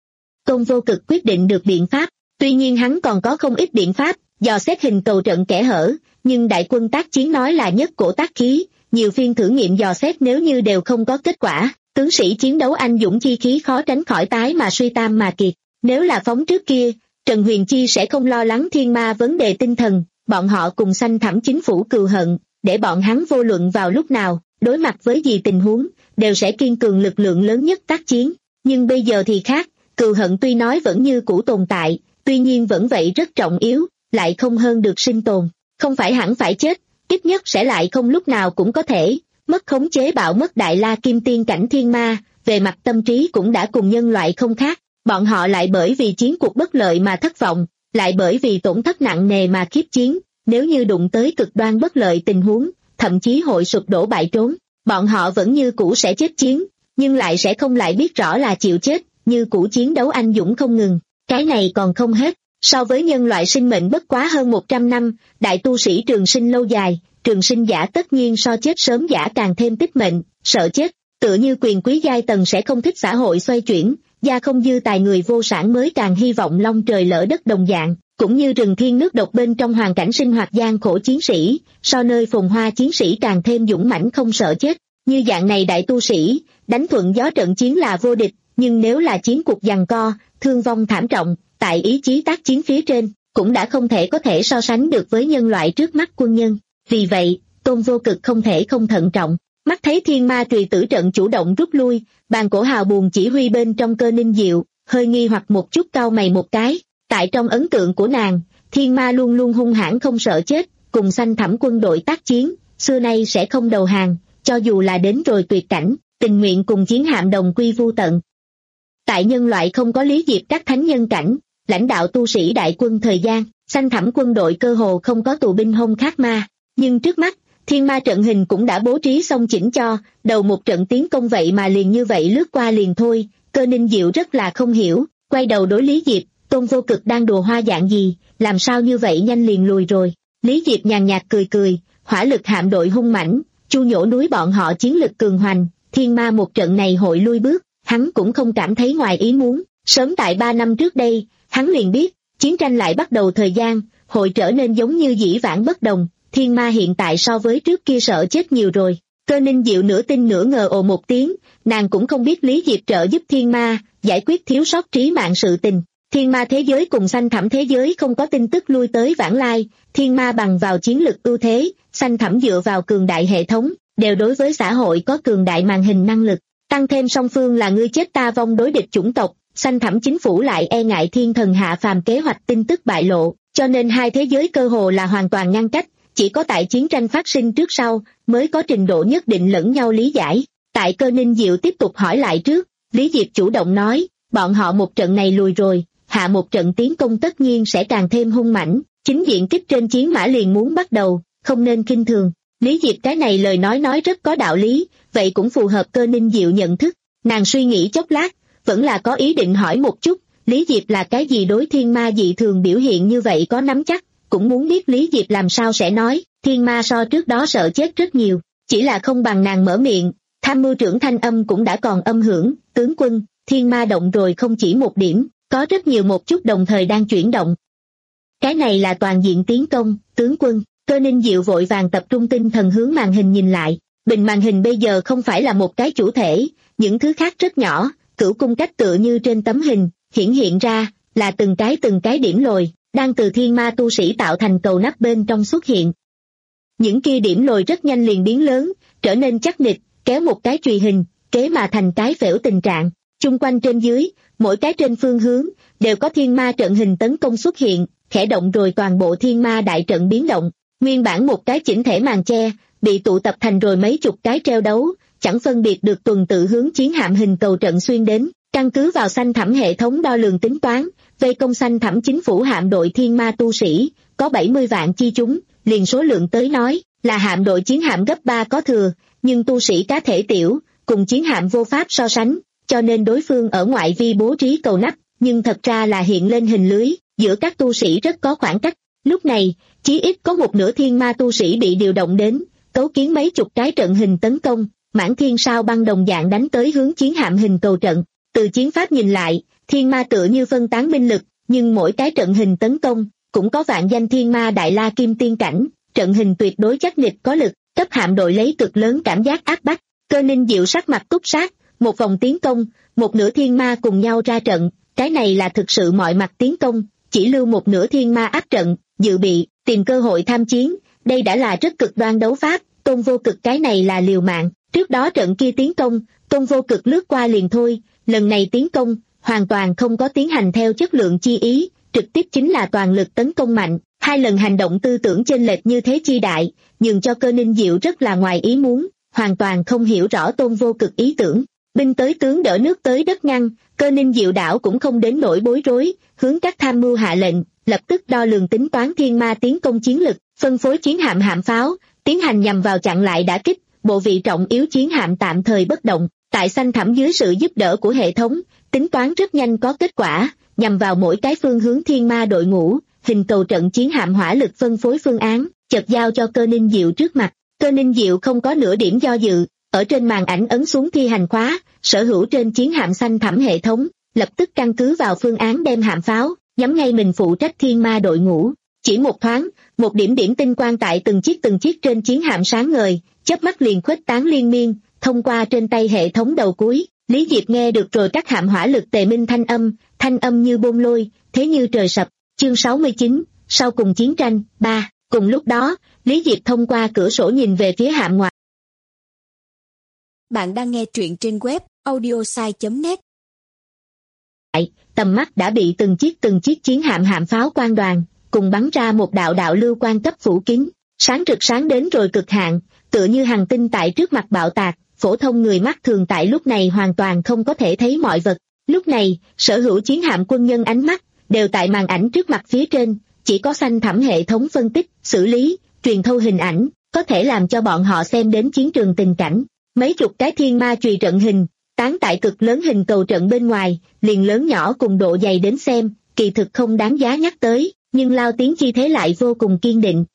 Tôn Vô Cực quyết định được biện pháp, tuy nhiên hắn còn có không ít biện pháp, dò xét hình cầu trận kẽ hở, nhưng đại quân tác chiến nói là nhất cổ tác khí, nhiều phiên thử nghiệm dò xét nếu như đều không có kết quả, tướng sĩ chiến đấu anh dũng chi khí khó tránh khỏi tái mà suy tam mà kiệt. Nếu là phóng trước kia, Trần Huyền Chi sẽ không lo lắng thiên ma vấn đề tinh thần, bọn họ cùng xanh thẳm chính phủ cừu hận, để bọn hắn vô luận vào lúc nào, đối mặt với gì tình huống, đều sẽ kiên cường lực lượng lớn nhất tác chiến. Nhưng bây giờ thì khác, cừu hận tuy nói vẫn như cũ tồn tại, tuy nhiên vẫn vậy rất trọng yếu, lại không hơn được sinh tồn, không phải hẳn phải chết, ít nhất sẽ lại không lúc nào cũng có thể mất khống chế bạo mất đại la kim tiên cảnh thiên ma, về mặt tâm trí cũng đã cùng nhân loại không khác, bọn họ lại bởi vì chiến cuộc bất lợi mà thất vọng, lại bởi vì tổn thất nặng nề mà khiếp chiến, nếu như đụng tới cực đoan bất lợi tình huống, thậm chí hội sụp đổ bại trốn, bọn họ vẫn như cũ sẽ chết chiến, nhưng lại sẽ không lại biết rõ là chịu chết, như cũ chiến đấu anh dũng không ngừng. Cái này còn không hết, so với nhân loại sinh mệnh bất quá hơn một trăm năm, đại tu sĩ trường sinh lâu dài, trường sinh giả tất nhiên so chết sớm giả càng thêm tích mệnh, sợ chết, tựa như quyền quý giai tầng sẽ không thích xã hội xoay chuyển, gia không dư tài người vô sản mới càng hy vọng long trời lỡ đất đồng dạng, cũng như rừng thiên nước độc bên trong hoàn cảnh sinh hoạt gian khổ chiến sĩ, so nơi phồn hoa chiến sĩ càng thêm dũng mãnh không sợ chết. Như dạng này đại tu sĩ, đánh thuận gió trận chiến là vô địch, nhưng nếu là chiến cuộc giằng co, thương vong thảm trọng, tại ý chí tác chiến phía trên, cũng đã không thể có thể so sánh được với nhân loại trước mắt quân nhân. Vì vậy, Tôn Vô Cực không thể không thận trọng. Mắt thấy thiên ma trùy tử trận chủ động rút lui, bàn cổ hào buồn chỉ huy bên trong Cơ Ninh Diệu, hơi nghi hoặc một chút cau mày một cái. Tại trong ấn tượng của nàng, thiên ma luôn luôn hung hãn không sợ chết, cùng xanh thẳm quân đội tác chiến, xưa nay sẽ không đầu hàng, cho dù là đến rồi tuyệt cảnh, tình nguyện cùng chiến hạm đồng quy vu tận. Tại nhân loại không có lý diệp các thánh nhân cảnh, lãnh đạo tu sĩ đại quân thời gian, xanh thẳm quân đội cơ hồ không có tù binh hông khát ma, nhưng trước mắt, thiên ma trận hình cũng đã bố trí xong chỉnh cho, đầu một trận tiến công vậy mà liền như vậy lướt qua liền thôi. Cơ Ninh Diệu rất là không hiểu, quay đầu đối Lý Diệp, Tôn Vô Cực đang đùa hoa dạng gì, làm sao như vậy nhanh liền lùi rồi. Lý Diệp nhàn nhạt cười cười, hỏa lực hạm đội hung mãnh, chu nhổ núi bọn họ chiến lực cường hoành, thiên ma một trận này hội lui bước, hắn cũng không cảm thấy ngoài ý muốn. Sớm tại ba năm trước đây, hắn liền biết, chiến tranh lại bắt đầu thời gian, hội trở nên giống như dĩ vãng bất đồng, thiên ma hiện tại so với trước kia sợ chết nhiều rồi. Cơ Ninh Diệu nửa tin nửa ngờ ồ một tiếng, nàng cũng không biết Lý Diệp trợ giúp thiên ma, giải quyết thiếu sót trí mạng sự tình. Thiên ma thế giới cùng xanh thẳm thế giới không có tin tức lui tới vãng lai, thiên ma bằng vào chiến lực ưu thế, xanh thẳm dựa vào cường đại hệ thống, đều đối với xã hội có cường đại màn hình năng lực. Tăng thêm song phương là ngươi chết ta vong đối địch chủng tộc, xanh thẳm chính phủ lại e ngại thiên thần hạ phàm kế hoạch tin tức bại lộ, cho nên hai thế giới cơ hồ là hoàn toàn ngăn cách, chỉ có tại chiến tranh phát sinh trước sau, mới có trình độ nhất định lẫn nhau lý giải. Tại Cơ Ninh Diệu tiếp tục hỏi lại trước, Lý Diệp chủ động nói, bọn họ một trận này lùi rồi, hạ một trận tiến công tất nhiên sẽ càng thêm hung mãnh, chính diện kích trên chiến mã liền muốn bắt đầu, không nên kinh thường. Lý Diệp cái này lời nói nói rất có đạo lý, vậy cũng phù hợp Cơ Ninh Diệu nhận thức. Nàng suy nghĩ chốc lát, vẫn là có ý định hỏi một chút, Lý Diệp là cái gì đối thiên ma dị thường biểu hiện như vậy có nắm chắc, cũng muốn biết Lý Diệp làm sao sẽ nói, thiên ma so trước đó sợ chết rất nhiều, chỉ là không bằng nàng mở miệng. Tham mưu trưởng thanh âm cũng đã còn âm hưởng, tướng quân, thiên ma động rồi không chỉ một điểm, có rất nhiều một chút đồng thời đang chuyển động. Cái này là toàn diện tiến công, tướng quân. Cơ Ninh Diệu vội vàng tập trung tinh thần hướng màn hình nhìn lại, bình màn hình bây giờ không phải là một cái chủ thể, những thứ khác rất nhỏ, cửu cung cách tựa như trên tấm hình, hiển hiện ra, là từng cái từng cái điểm lồi, đang từ thiên ma tu sĩ tạo thành cầu nắp bên trong xuất hiện. Những kia điểm lồi rất nhanh liền biến lớn, trở nên chắc nịch, kéo một cái chùy hình, kế mà thành cái phễu tình trạng, chung quanh trên dưới, mỗi cái trên phương hướng, đều có thiên ma trận hình tấn công xuất hiện, khẽ động rồi toàn bộ thiên ma đại trận biến động. Nguyên bản một cái chỉnh thể màn che, bị tụ tập thành rồi mấy chục cái treo đấu, chẳng phân biệt được tuần tự hướng chiến hạm hình cầu trận xuyên đến, căn cứ vào xanh thẳm hệ thống đo lường tính toán, vây công xanh thẳm chính phủ hạm đội thiên ma tu sĩ, có bảy mươi vạn chi chúng, liền số lượng tới nói, là hạm đội chiến hạm gấp ba có thừa, nhưng tu sĩ cá thể tiểu, cùng chiến hạm vô pháp so sánh, cho nên đối phương ở ngoại vi bố trí cầu nắp, nhưng thật ra là hiện lên hình lưới, giữa các tu sĩ rất có khoảng cách. Lúc này, chí ít có một nửa thiên ma tu sĩ bị điều động đến, cấu kiến mấy chục cái trận hình tấn công, mãn thiên sao băng đồng dạng đánh tới hướng chiến hạm hình cầu trận. Từ chiến pháp nhìn lại, thiên ma tựa như phân tán binh lực, nhưng mỗi cái trận hình tấn công, cũng có vạn danh thiên ma đại la kim tiên cảnh, trận hình tuyệt đối chắc nịch có lực, cấp hạm đội lấy cực lớn cảm giác áp bách. Cơ Ninh Diệu sắc mặt túc sát, một vòng tiến công, một nửa thiên ma cùng nhau ra trận, cái này là thực sự mọi mặt tiến công, chỉ lưu một nửa thiên ma áp trận, dự bị, tìm cơ hội tham chiến, đây đã là rất cực đoan đấu pháp. Tôn Vô Cực cái này là liều mạng, trước đó trận kia tiến công, Tôn Vô Cực lướt qua liền thôi, lần này tiến công, hoàn toàn không có tiến hành theo chất lượng chi ý, trực tiếp chính là toàn lực tấn công mạnh, hai lần hành động tư tưởng chênh lệch như thế chi đại, nhường cho Cơ Ninh Diệu rất là ngoài ý muốn, hoàn toàn không hiểu rõ Tôn Vô Cực ý tưởng. Binh tới tướng đỡ nước tới đất ngăn, Cơ Ninh Diệu đảo cũng không đến nỗi bối rối, hướng các tham mưu hạ lệnh, lập tức đo lường tính toán thiên ma tiến công chiến lực, phân phối chiến hạm hạm pháo, tiến hành nhằm vào chặn lại đả kích, bộ vị trọng yếu chiến hạm tạm thời bất động. Tại xanh thẳm dưới sự giúp đỡ của hệ thống, tính toán rất nhanh có kết quả, nhằm vào mỗi cái phương hướng thiên ma đội ngũ, hình cầu trận chiến hạm hỏa lực phân phối phương án, chợt giao cho Cơ Ninh Diệu trước mặt. Cơ Ninh Diệu không có nửa điểm do dự, ở trên màn ảnh ấn xuống thi hành khóa, sở hữu trên chiến hạm xanh thẳm hệ thống, lập tức căn cứ vào phương án đem hạm pháo, nhắm ngay mình phụ trách thiên ma đội ngũ. Chỉ một thoáng, một điểm điểm tinh quang tại từng chiếc từng chiếc trên chiến hạm sáng ngời, chớp mắt liền khuếch tán liên miên, thông qua trên tay hệ thống đầu cuối. Lý Diệp nghe được rồi các hạm hỏa lực tề minh thanh âm, thanh âm như bôn lôi, thế như trời sập. Chương sáu mươi chín, sau cùng chiến tranh, ba. Cùng lúc đó, Lý Diệp thông qua cửa sổ nhìn về phía hạm ngoại. Bạn đang nghe truyện trên web audiosai chấm net. Tầm mắt đã bị từng chiếc từng chiếc chiến hạm hạm pháo quang đoàn, cùng bắn ra một đạo đạo lưu quang cấp phủ kín, sáng rực sáng đến rồi cực hạn, tựa như hành tinh tại trước mặt bạo tạc, phổ thông người mắt thường tại lúc này hoàn toàn không có thể thấy mọi vật. Lúc này, sở hữu chiến hạm quân nhân ánh mắt, đều tại màn ảnh trước mặt phía trên, chỉ có xanh thẳm hệ thống phân tích, xử lý, truyền thâu hình ảnh, có thể làm cho bọn họ xem đến chiến trường tình cảnh. Mấy chục cái thiên ma chùy trận hình, tán tại cực lớn hình cầu trận bên ngoài, liền lớn nhỏ cùng độ dày đến xem, kỳ thực không đáng giá nhắc tới, nhưng lao tiếng chi thế lại vô cùng kiên định.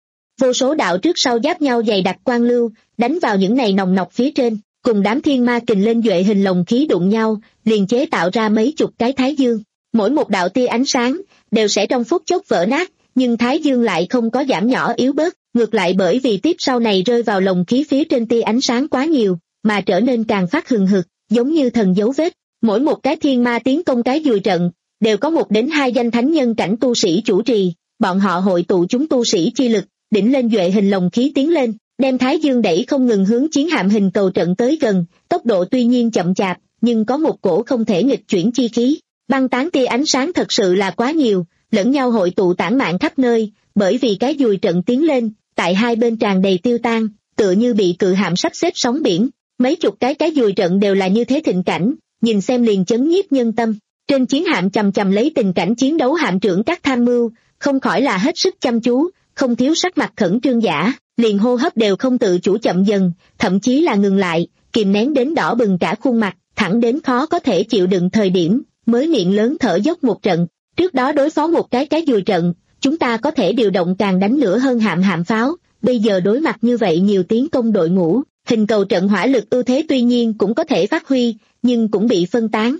Vô số đạo trước sau giáp nhau dày đặc quang lưu, đánh vào những này nòng nọc phía trên, cùng đám thiên ma kình lên duệ hình lồng khí đụng nhau, liền chế tạo ra mấy chục cái thái dương. Mỗi một đạo tia ánh sáng, đều sẽ trong phút chốc vỡ nát, nhưng thái dương lại không có giảm nhỏ yếu bớt, ngược lại bởi vì tiếp sau này rơi vào lồng khí phía trên tia ánh sáng quá nhiều, mà trở nên càng phát hừng hực, giống như thần dấu vết. Mỗi một cái thiên ma tiến công cái dùi trận, đều có một đến hai danh thánh nhân cảnh tu sĩ chủ trì, bọn họ hội tụ chúng tu sĩ chi lực, đỉnh lên duệ hình lồng khí tiến lên, đem thái dương đẩy không ngừng hướng chiến hạm hình cầu trận tới gần, tốc độ tuy nhiên chậm chạp, nhưng có một cổ không thể nghịch chuyển chi khí. Băng tán tia ánh sáng thật sự là quá nhiều, lẫn nhau hội tụ tản mạn khắp nơi, bởi vì cái dùi trận tiến lên, tại hai bên tràn đầy tiêu tan, tựa như bị cự hạm sắp xếp sóng biển. Mấy chục cái cái dùi trận đều là như thế thịnh cảnh, nhìn xem liền chấn nhiếp nhân tâm. Trên chiến hạm chầm chầm lấy tình cảnh chiến đấu hạm trưởng các tham mưu, không khỏi là hết sức chăm chú, không thiếu sắc mặt khẩn trương giả, liền hô hấp đều không tự chủ chậm dần, thậm chí là ngừng lại, kìm nén đến đỏ bừng cả khuôn mặt, thẳng đến khó có thể chịu đựng thời điểm, mới miệng lớn thở dốc một trận. Trước đó đối phó một cái cái dùi trận, chúng ta có thể điều động càng đánh lửa hơn hạm hạm pháo, bây giờ đối mặt như vậy nhiều tiến công đội ngũ, hình cầu trận hỏa lực ưu thế tuy nhiên cũng có thể phát huy, nhưng cũng bị phân tán.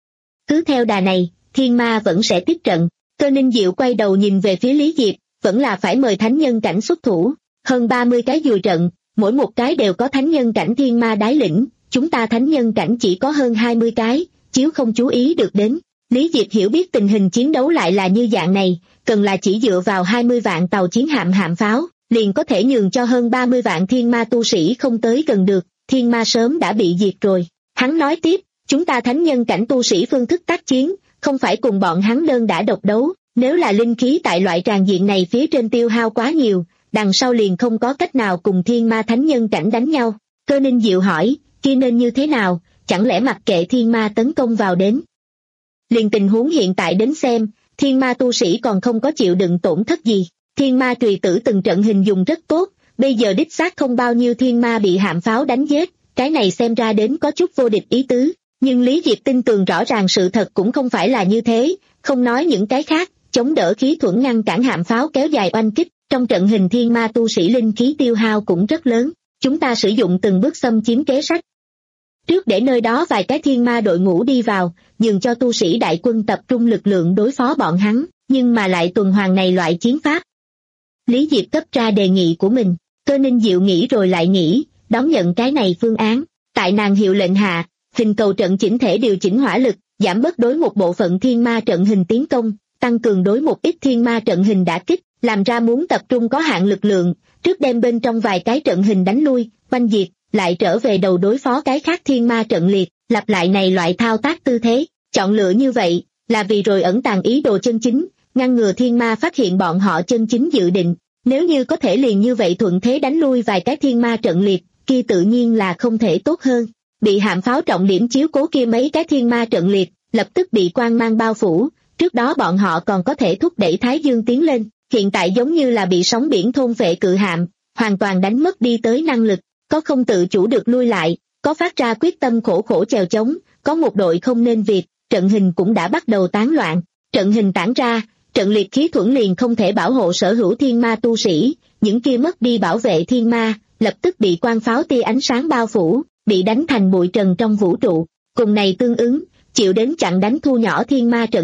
Cứ theo đà này, thiên ma vẫn sẽ tiếp trận. Cơ Ninh Diệu quay đầu nhìn về phía Lý Diệp, vẫn là phải mời thánh nhân cảnh xuất thủ. Hơn ba mươi cái dùi trận, mỗi một cái đều có thánh nhân cảnh thiên ma đái lĩnh, chúng ta thánh nhân cảnh chỉ có hơn hai mươi cái, chiếu không chú ý được đến. Lý Diệp hiểu biết tình hình chiến đấu lại là như dạng này, cần là chỉ dựa vào hai mươi vạn tàu chiến hạm hạm pháo, liền có thể nhường cho hơn ba mươi vạn thiên ma tu sĩ không tới gần được, thiên ma sớm đã bị diệt rồi. Hắn nói tiếp, chúng ta thánh nhân cảnh tu sĩ phương thức tác chiến, không phải cùng bọn hắn đơn đã độc đấu, nếu là linh khí tại loại tràng diện này phía trên tiêu hao quá nhiều, đằng sau liền không có cách nào cùng thiên ma thánh nhân cảnh đánh nhau. Cơ Ninh Diệu hỏi, kia nên như thế nào, chẳng lẽ mặc kệ thiên ma tấn công vào đến? Liền tình huống hiện tại đến xem, thiên ma tu sĩ còn không có chịu đựng tổn thất gì. Thiên ma trùy tử từng trận hình dùng rất tốt, bây giờ đích xác không bao nhiêu thiên ma bị hạm pháo đánh giết, cái này xem ra đến có chút vô địch ý tứ. Nhưng Lý Diệp tin tưởng rõ ràng sự thật cũng không phải là như thế, không nói những cái khác, chống đỡ khí thuẫn ngăn cản hạm pháo kéo dài oanh kích, trong trận hình thiên ma tu sĩ linh khí tiêu hao cũng rất lớn, chúng ta sử dụng từng bước xâm chiếm kế sách. Trước để nơi đó vài cái thiên ma đội ngũ đi vào, nhường cho tu sĩ đại quân tập trung lực lượng đối phó bọn hắn, nhưng mà lại tuần hoàn này loại chiến pháp. Lý Diệp cấp ra đề nghị của mình, Cơ Ninh Diệu nghĩ rồi lại nghĩ, đón nhận cái này phương án, tại nàng hiệu lệnh hạ, hình cầu trận chỉnh thể điều chỉnh hỏa lực, giảm bớt đối một bộ phận thiên ma trận hình tiến công, tăng cường đối một ít thiên ma trận hình đả kích, làm ra muốn tập trung có hạn lực lượng, trước đem bên trong vài cái trận hình đánh lui, oanh diệt, lại trở về đầu đối phó cái khác thiên ma trận liệt, lặp lại này loại thao tác tư thế, chọn lựa như vậy, là vì rồi ẩn tàng ý đồ chân chính, ngăn ngừa thiên ma phát hiện bọn họ chân chính dự định, nếu như có thể liền như vậy thuận thế đánh lui vài cái thiên ma trận liệt, kia tự nhiên là không thể tốt hơn. Bị hạm pháo trọng điểm chiếu cố kia mấy cái thiên ma trận liệt, lập tức bị quang mang bao phủ, trước đó bọn họ còn có thể thúc đẩy Thái Dương tiến lên, hiện tại giống như là bị sóng biển thôn phệ cự hạm, hoàn toàn đánh mất đi tới năng lực, có không tự chủ được lui lại, có phát ra quyết tâm khổ khổ chèo chống, có một đội không nên việc, trận hình cũng đã bắt đầu tán loạn, trận hình tản ra, trận liệt khí thuẫn liền không thể bảo hộ sở hữu thiên ma tu sĩ, những kia mất đi bảo vệ thiên ma, lập tức bị quang pháo tia ánh sáng bao phủ, bị đánh thành bụi trần trong vũ trụ. Cùng này tương ứng, chịu đến chặn đánh thu nhỏ thiên ma trận liệt,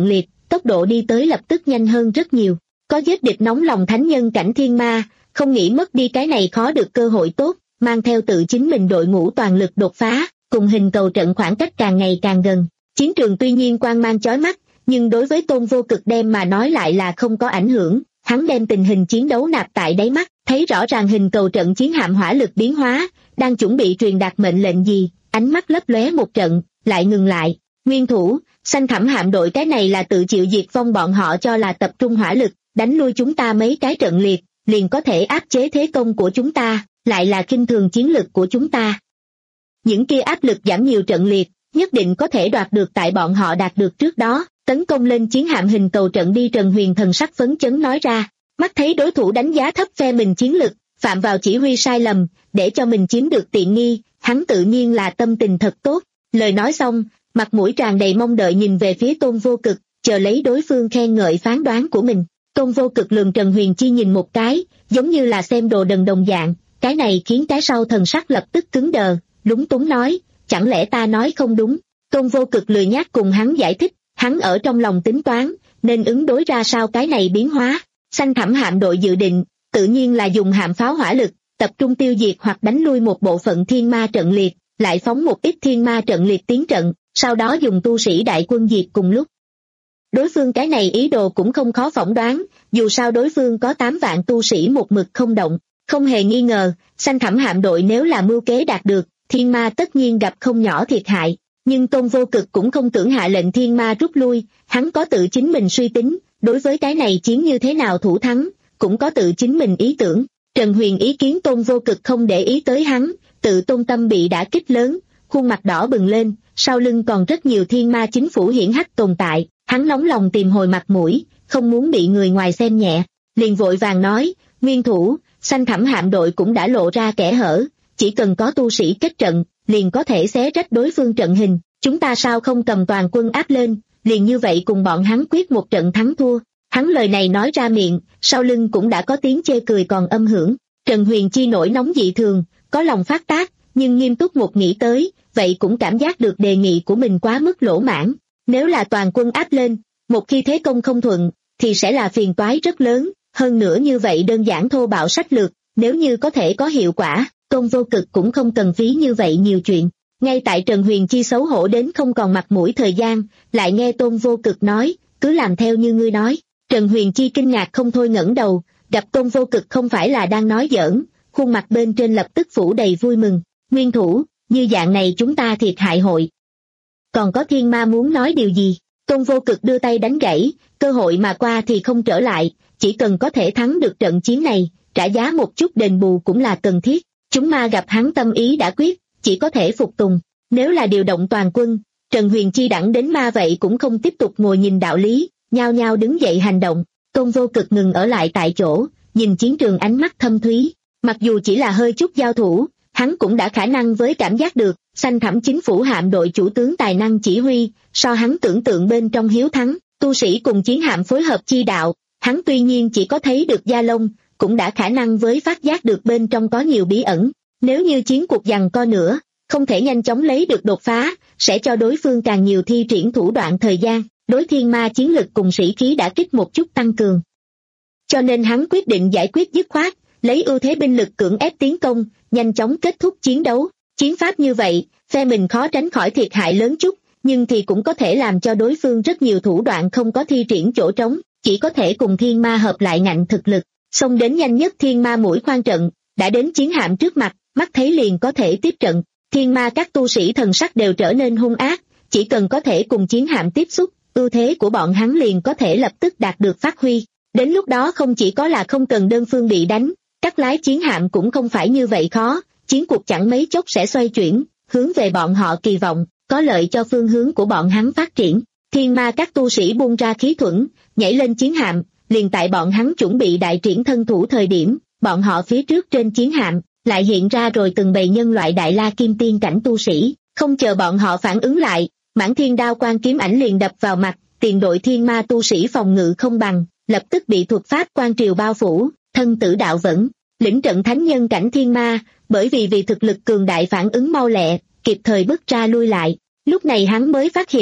tốc độ đi tới lập tức nhanh hơn rất nhiều. Có giết địch nóng lòng thánh nhân cảnh thiên ma, không nghĩ mất đi cái này khó được cơ hội tốt, mang theo tự chính mình đội ngũ toàn lực đột phá, cùng hình cầu trận khoảng cách càng ngày càng gần. Chiến trường tuy nhiên quang mang chói mắt, nhưng đối với Tôn Vô Cực đem mà nói lại là không có ảnh hưởng. Hắn đem tình hình chiến đấu nạp tại đáy mắt, thấy rõ ràng hình cầu trận chiến hạm hỏa lực biến hóa, đang chuẩn bị truyền đạt mệnh lệnh gì, ánh mắt lấp lóe một trận, lại ngừng lại. Nguyên thủ, xanh thẳm hạm đội cái này là tự chịu diệt vong, bọn họ cho là tập trung hỏa lực, đánh lui chúng ta mấy cái trận liệt, liền có thể áp chế thế công của chúng ta, lại là khinh thường chiến lực của chúng ta. Những kia áp lực giảm nhiều trận liệt, nhất định có thể đoạt được tại bọn họ đạt được trước đó, tấn công lên chiến hạm hình cầu trận đi. Trần Huyền thần sắc phấn chấn nói ra, mắt thấy đối thủ đánh giá thấp phe mình chiến lực, phạm vào chỉ huy sai lầm, để cho mình chiếm được tiện nghi, hắn tự nhiên là tâm tình thật tốt. Lời nói xong, mặt mũi tràn đầy mong đợi nhìn về phía Tôn Vô Cực, chờ lấy đối phương khen ngợi phán đoán của mình. Tôn Vô Cực lườm Trần Huyền Chi nhìn một cái, giống như là xem đồ đần đồng dạng, cái này khiến cái sau thần sắc lập tức cứng đờ, lúng túng nói, chẳng lẽ ta nói không đúng. Tôn Vô Cực lười nhác cùng hắn giải thích, hắn ở trong lòng tính toán, nên ứng đối ra sao cái này biến hóa. Xanh thẳm hạm đội dự định, tự nhiên là dùng hạm pháo hỏa lực, tập trung tiêu diệt hoặc đánh lui một bộ phận thiên ma trận liệt, lại phóng một ít thiên ma trận liệt tiến trận, sau đó dùng tu sĩ đại quân diệt cùng lúc. Đối phương cái này ý đồ cũng không khó phỏng đoán, dù sao đối phương có tám vạn tu sĩ một mực không động, không hề nghi ngờ, xanh thẳm hạm đội nếu là mưu kế đạt được, thiên ma tất nhiên gặp không nhỏ thiệt hại. Nhưng Tôn Vô Cực cũng không tưởng hạ lệnh thiên ma rút lui, hắn có tự chính mình suy tính, đối với cái này chiến như thế nào thủ thắng, cũng có tự chính mình ý tưởng. Trần Huyền ý kiến Tôn Vô Cực không để ý tới hắn, tự tôn tâm bị đả kích lớn, khuôn mặt đỏ bừng lên, sau lưng còn rất nhiều thiên ma chính phủ hiển hách tồn tại, hắn nóng lòng tìm hồi mặt mũi, không muốn bị người ngoài xem nhẹ, liền vội vàng nói, nguyên thủ, xanh thẳm hạm đội cũng đã lộ ra kẽ hở, chỉ cần có tu sĩ kết trận, liền có thể xé rách đối phương trận hình, chúng ta sao không cầm toàn quân áp lên, liền như vậy cùng bọn hắn quyết một trận thắng thua. Hắn lời này nói ra miệng, sau lưng cũng đã có tiếng chê cười còn âm hưởng. Trần Huyền Chi nổi nóng dị thường, có lòng phát tác, nhưng nghiêm túc một nghĩ tới, vậy cũng cảm giác được đề nghị của mình quá mức lỗ mãn. Nếu là toàn quân áp lên, một khi thế công không thuận, thì sẽ là phiền toái rất lớn, hơn nữa như vậy đơn giản thô bạo sách lược, nếu như có thể có hiệu quả, Tôn Vô Cực cũng không cần phí như vậy nhiều chuyện. Ngay tại Trần Huyền Chi xấu hổ đến không còn mặt mũi thời gian, lại nghe Tôn Vô Cực nói, cứ làm theo như ngươi nói. Trần Huyền Chi kinh ngạc không thôi ngẩng đầu, gặp Tôn Vô Cực không phải là đang nói giỡn, khuôn mặt bên trên lập tức phủ đầy vui mừng. Nguyên thủ, như dạng này chúng ta thiệt hại hội. Còn có thiên ma muốn nói điều gì? Tôn Vô Cực đưa tay đánh gãy, cơ hội mà qua thì không trở lại, chỉ cần có thể thắng được trận chiến này, trả giá một chút đền bù cũng là cần thiết. Chúng ma gặp hắn tâm ý đã quyết, chỉ có thể phục tùng. Nếu là điều động toàn quân, Trần Huyền Chi đẳng đến ma vậy cũng không tiếp tục ngồi nhìn đạo lý, nhao nhao đứng dậy hành động. Tôn Vô Cực ngừng ở lại tại chỗ, nhìn chiến trường ánh mắt thâm thúy. Mặc dù chỉ là hơi chút giao thủ, hắn cũng đã khả năng với cảm giác được, xanh thẳm chính phủ hạm đội chủ tướng tài năng chỉ huy, so hắn tưởng tượng bên trong hiếu thắng, tu sĩ cùng chiến hạm phối hợp chi đạo, hắn tuy nhiên chỉ có thấy được da lông, cũng đã khả năng với phát giác được bên trong có nhiều bí ẩn. Nếu như chiến cuộc giằng co nữa, không thể nhanh chóng lấy được đột phá, sẽ cho đối phương càng nhiều thi triển thủ đoạn thời gian, đối thiên ma chiến lực cùng sĩ khí đã kích một chút tăng cường. Cho nên hắn quyết định giải quyết dứt khoát, lấy ưu thế binh lực cưỡng ép tiến công, nhanh chóng kết thúc chiến đấu. Chiến pháp như vậy, phe mình khó tránh khỏi thiệt hại lớn chút, nhưng thì cũng có thể làm cho đối phương rất nhiều thủ đoạn không có thi triển chỗ trống, chỉ có thể cùng thiên ma hợp lại ngạnh thực lực. Xông đến nhanh nhất thiên ma mũi khoan trận, đã đến chiến hạm trước mặt, mắt thấy liền có thể tiếp trận. Thiên ma các tu sĩ thần sắc đều trở nên hung ác, chỉ cần có thể cùng chiến hạm tiếp xúc, ưu thế của bọn hắn liền có thể lập tức đạt được phát huy. Đến lúc đó không chỉ có là không cần đơn phương bị đánh, cắt lái chiến hạm cũng không phải như vậy khó, chiến cuộc chẳng mấy chốc sẽ xoay chuyển, hướng về bọn họ kỳ vọng, có lợi cho phương hướng của bọn hắn phát triển. Thiên ma các tu sĩ buông ra khí thuẫn, nhảy lên chiến hạm, liền tại bọn hắn chuẩn bị đại triển thân thủ thời điểm, bọn họ phía trước trên chiến hạm, lại hiện ra rồi từng bầy nhân loại đại la kim tiên cảnh tu sĩ, không chờ bọn họ phản ứng lại, mãn thiên đao quan kiếm ảnh liền đập vào mặt, tiền đội thiên ma tu sĩ phòng ngự không bằng, lập tức bị thuật pháp quan triều bao phủ, thân tử đạo vẫn, lĩnh trận thánh nhân cảnh thiên ma, bởi vì vì thực lực cường đại phản ứng mau lẹ, kịp thời bước ra lui lại. Lúc này hắn mới phát hiện,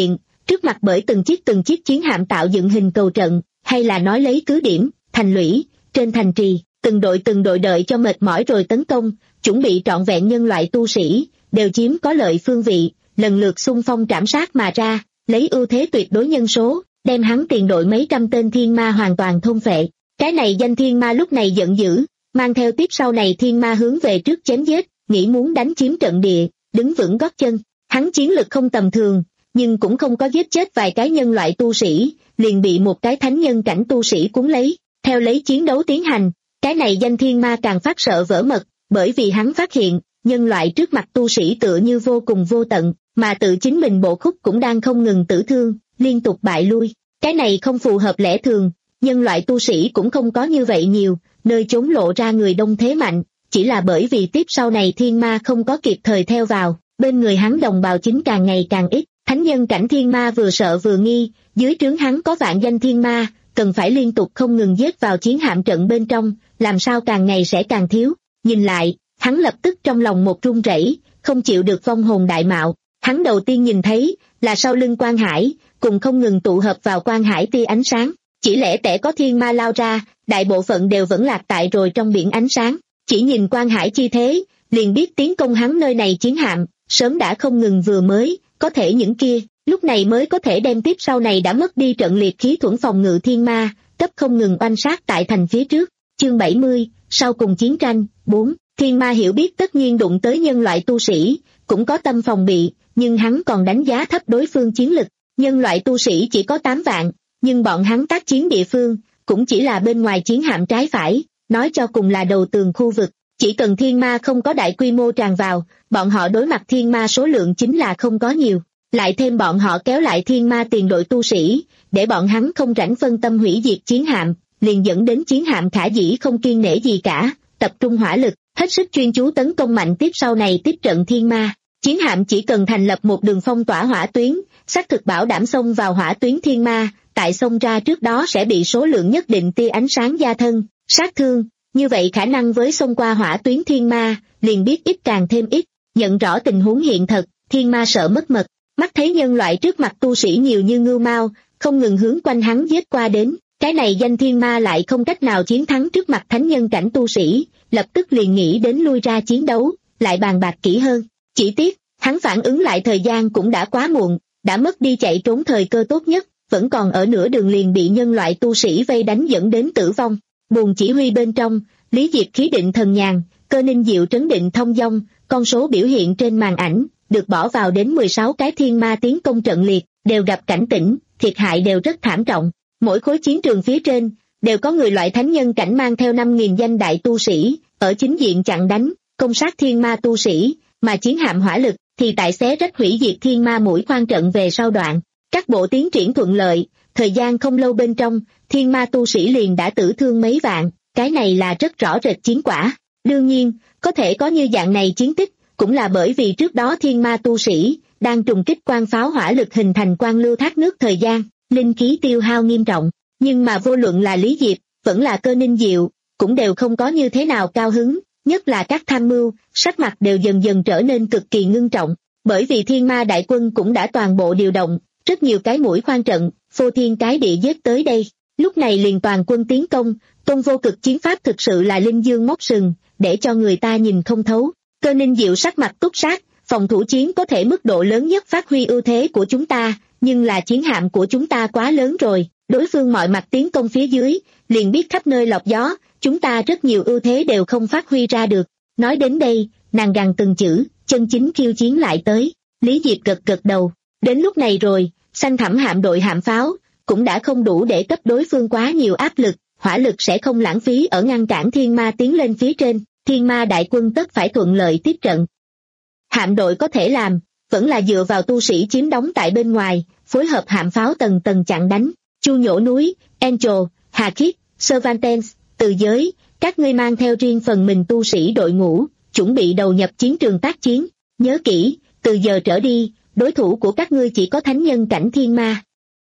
Trước mặt bởi từng chiếc từng chiếc chiến hạm tạo dựng hình cầu trận, hay là nói lấy cứ điểm, thành lũy, trên thành trì, từng đội từng đội đợi cho mệt mỏi rồi tấn công, chuẩn bị trọn vẹn nhân loại tu sĩ, đều chiếm có lợi phương vị, lần lượt xung phong trảm sát mà ra, lấy ưu thế tuyệt đối nhân số, đem hắn tiền đội mấy trăm tên thiên ma hoàn toàn thôn phệ. Cái này danh thiên ma lúc này giận dữ, mang theo tiếp sau này thiên ma hướng về trước chém giết, nghĩ muốn đánh chiếm trận địa, đứng vững gót chân. Hắn chiến lực không tầm thường, nhưng cũng không có giết chết vài cái nhân loại tu sĩ, liền bị một cái thánh nhân cảnh tu sĩ cuốn lấy, theo lấy chiến đấu tiến hành. Cái này danh thiên ma càng phát sợ vỡ mật, bởi vì hắn phát hiện, nhân loại trước mặt tu sĩ tựa như vô cùng vô tận, mà tự chính mình bộ khúc cũng đang không ngừng tử thương, liên tục bại lui. Cái này không phù hợp lẽ thường, nhân loại tu sĩ cũng không có như vậy nhiều, nơi chốn lộ ra người đông thế mạnh, chỉ là bởi vì tiếp sau này thiên ma không có kịp thời theo vào, bên người hắn đồng bào chính càng ngày càng ít. Thánh nhân cảnh thiên ma vừa sợ vừa nghi, dưới trướng hắn có vạn danh thiên ma, cần phải liên tục không ngừng giết vào chiến hạm trận bên trong, làm sao càng ngày sẽ càng thiếu. Nhìn lại, hắn lập tức trong lòng một run rẩy, không chịu được vong hồn đại mạo. Hắn đầu tiên nhìn thấy là sau lưng Quan Hải, cùng không ngừng tụ hợp vào Quan Hải tia ánh sáng. Chỉ lẽ tẻ có thiên ma lao ra, đại bộ phận đều vẫn lạc tại rồi trong biển ánh sáng. Chỉ nhìn Quan Hải chi thế, liền biết tiến công hắn nơi này chiến hạm, sớm đã không ngừng vừa mới, có thể những kia, lúc này mới có thể đem tiếp sau này đã mất đi trận liệt khí thuẫn phòng ngự thiên ma, cấp không ngừng oanh sát tại thành phía trước. Chương bảy mươi, sau cùng chiến tranh. Bốn. Thiên ma hiểu biết tất nhiên đụng tới nhân loại tu sĩ, cũng có tâm phòng bị, nhưng hắn còn đánh giá thấp đối phương chiến lực. Nhân loại tu sĩ chỉ có tám vạn, nhưng bọn hắn tác chiến địa phương, cũng chỉ là bên ngoài chiến hạm trái phải, nói cho cùng là đầu tường khu vực. Chỉ cần thiên ma không có đại quy mô tràn vào, bọn họ đối mặt thiên ma số lượng chính là không có nhiều. Lại thêm bọn họ kéo lại thiên ma tiền đội tu sĩ, để bọn hắn không rảnh phân tâm hủy diệt chiến hạm, liền dẫn đến chiến hạm khả dĩ không kiêng nể gì cả, tập trung hỏa lực, hết sức chuyên chú tấn công mạnh tiếp sau này tiếp trận thiên ma. Chiến hạm chỉ cần thành lập một đường phong tỏa hỏa tuyến, xác thực bảo đảm xông vào hỏa tuyến thiên ma, tại xông ra trước đó sẽ bị số lượng nhất định tia ánh sáng gia thân, sát thương. Như vậy khả năng với xông qua hỏa tuyến thiên ma, liền biết ít càng thêm ít. Nhận rõ tình huống hiện thật, thiên ma sợ mất mật, mắt thấy nhân loại trước mặt tu sĩ nhiều như ngưu mao, không ngừng hướng quanh hắn giết qua đến. Cái này danh thiên ma lại không cách nào chiến thắng trước mặt thánh nhân cảnh tu sĩ, lập tức liền nghĩ đến lui ra chiến đấu, lại bàn bạc kỹ hơn. Chỉ tiếc, hắn phản ứng lại thời gian cũng đã quá muộn, đã mất đi chạy trốn thời cơ tốt nhất, vẫn còn ở nửa đường liền bị nhân loại tu sĩ vây đánh dẫn đến tử vong. Buồng chỉ huy bên trong, Lý Diệp khí định thần nhàn, cơ ninh diệu trấn định thông dong, con số biểu hiện trên màn ảnh, được bỏ vào đến mười sáu cái thiên ma tiến công trận liệt, đều gặp cảnh tỉnh, thiệt hại đều rất thảm trọng. Mỗi khối chiến trường phía trên, đều có người loại thánh nhân cảnh mang theo năm nghìn danh đại tu sĩ, ở chính diện chặn đánh, công sát thiên ma tu sĩ, mà chiến hạm hỏa lực, thì tại xé rách hủy diệt thiên ma mũi khoan trận về sau đoạn. Các bộ tiến triển thuận lợi, thời gian không lâu bên trong, thiên ma tu sĩ liền đã tử thương mấy vạn, cái này là rất rõ rệt chiến quả. Đương nhiên, có thể có như dạng này chiến tích, cũng là bởi vì trước đó thiên ma tu sĩ, đang trùng kích quang pháo hỏa lực hình thành quang lưu thác nước thời gian, linh khí tiêu hao nghiêm trọng. Nhưng mà vô luận là Lý Diệp, vẫn là cơ ninh diệu, cũng đều không có như thế nào cao hứng, nhất là các tham mưu, sắc mặt đều dần dần trở nên cực kỳ ngưng trọng, bởi vì thiên ma đại quân cũng đã toàn bộ điều động, rất nhiều cái mũi khoan trận, phô thiên cái địa giết tới đây. Lúc này liền toàn quân tiến công, Tôn Vô Cực chiến pháp thực sự là linh dương móc sừng, để cho người ta nhìn không thấu. Cơ ninh diệu sắc mặt túc sát, phòng thủ chiến có thể mức độ lớn nhất phát huy ưu thế của chúng ta, nhưng là chiến hạm của chúng ta quá lớn rồi, đối phương mọi mặt tiến công phía dưới, liền biết khắp nơi lọc gió, chúng ta rất nhiều ưu thế đều không phát huy ra được. Nói đến đây, nàng gằn từng chữ, chân chính khiêu chiến lại tới. Lý Diệp gật gật đầu, đến lúc này rồi, xanh thẳm hạm đội hạm pháo, cũng đã không đủ để cấp đối phương quá nhiều áp lực, hỏa lực sẽ không lãng phí ở ngăn cản thiên ma tiến lên phía trên, thiên ma đại quân tất phải thuận lợi tiếp trận. Hạm đội có thể làm, vẫn là dựa vào tu sĩ chiếm đóng tại bên ngoài, phối hợp hạm pháo tầng tầng chặn đánh. Chu Nhổ Núi, Angel, Hà Khiết, Cervantes, Từ Giới, các ngươi mang theo riêng phần mình tu sĩ đội ngũ, chuẩn bị đầu nhập chiến trường tác chiến. Nhớ kỹ, từ giờ trở đi, đối thủ của các ngươi chỉ có thánh nhân cảnh thiên ma.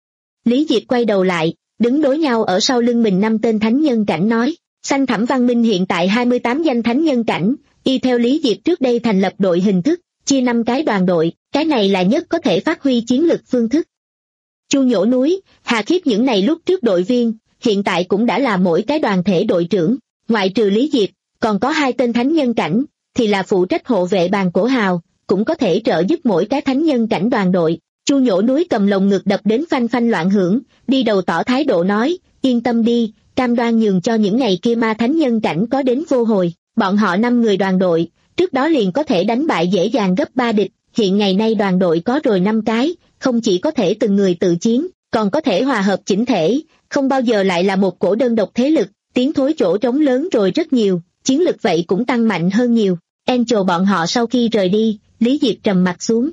Lý Diệp quay đầu lại, đứng đối nhau ở sau lưng mình năm tên thánh nhân cảnh nói, Xanh Thẳm Văn Minh hiện tại hai mươi tám danh thánh nhân cảnh, y theo Lý Diệp trước đây thành lập đội hình thức, chia năm cái đoàn đội, cái này là nhất có thể phát huy chiến lực phương thức. Chu Nhổ Núi, Hà Khiếp những này lúc trước đội viên, hiện tại cũng đã là mỗi cái đoàn thể đội trưởng, ngoại trừ Lý Diệp, còn có hai tên thánh nhân cảnh, thì là phụ trách hộ vệ bàn cổ hào, cũng có thể trợ giúp mỗi cái thánh nhân cảnh đoàn đội. Chu Nhổ Núi cầm lồng ngực đập đến phanh phanh loạn hưởng, đi đầu tỏ thái độ nói, yên tâm đi, cam đoan nhường cho những ngày kia ma thánh nhân cảnh có đến vô hồi, bọn họ năm người đoàn đội, trước đó liền có thể đánh bại dễ dàng gấp ba địch, hiện ngày nay đoàn đội có rồi năm cái, không chỉ có thể từng người tự chiến, còn có thể hòa hợp chỉnh thể, không bao giờ lại là một cổ đơn độc thế lực, tiến thối chỗ trống lớn rồi rất nhiều, chiến lực vậy cũng tăng mạnh hơn nhiều. Angel bọn họ sau khi rời đi, Lý Diệp trầm mặt xuống.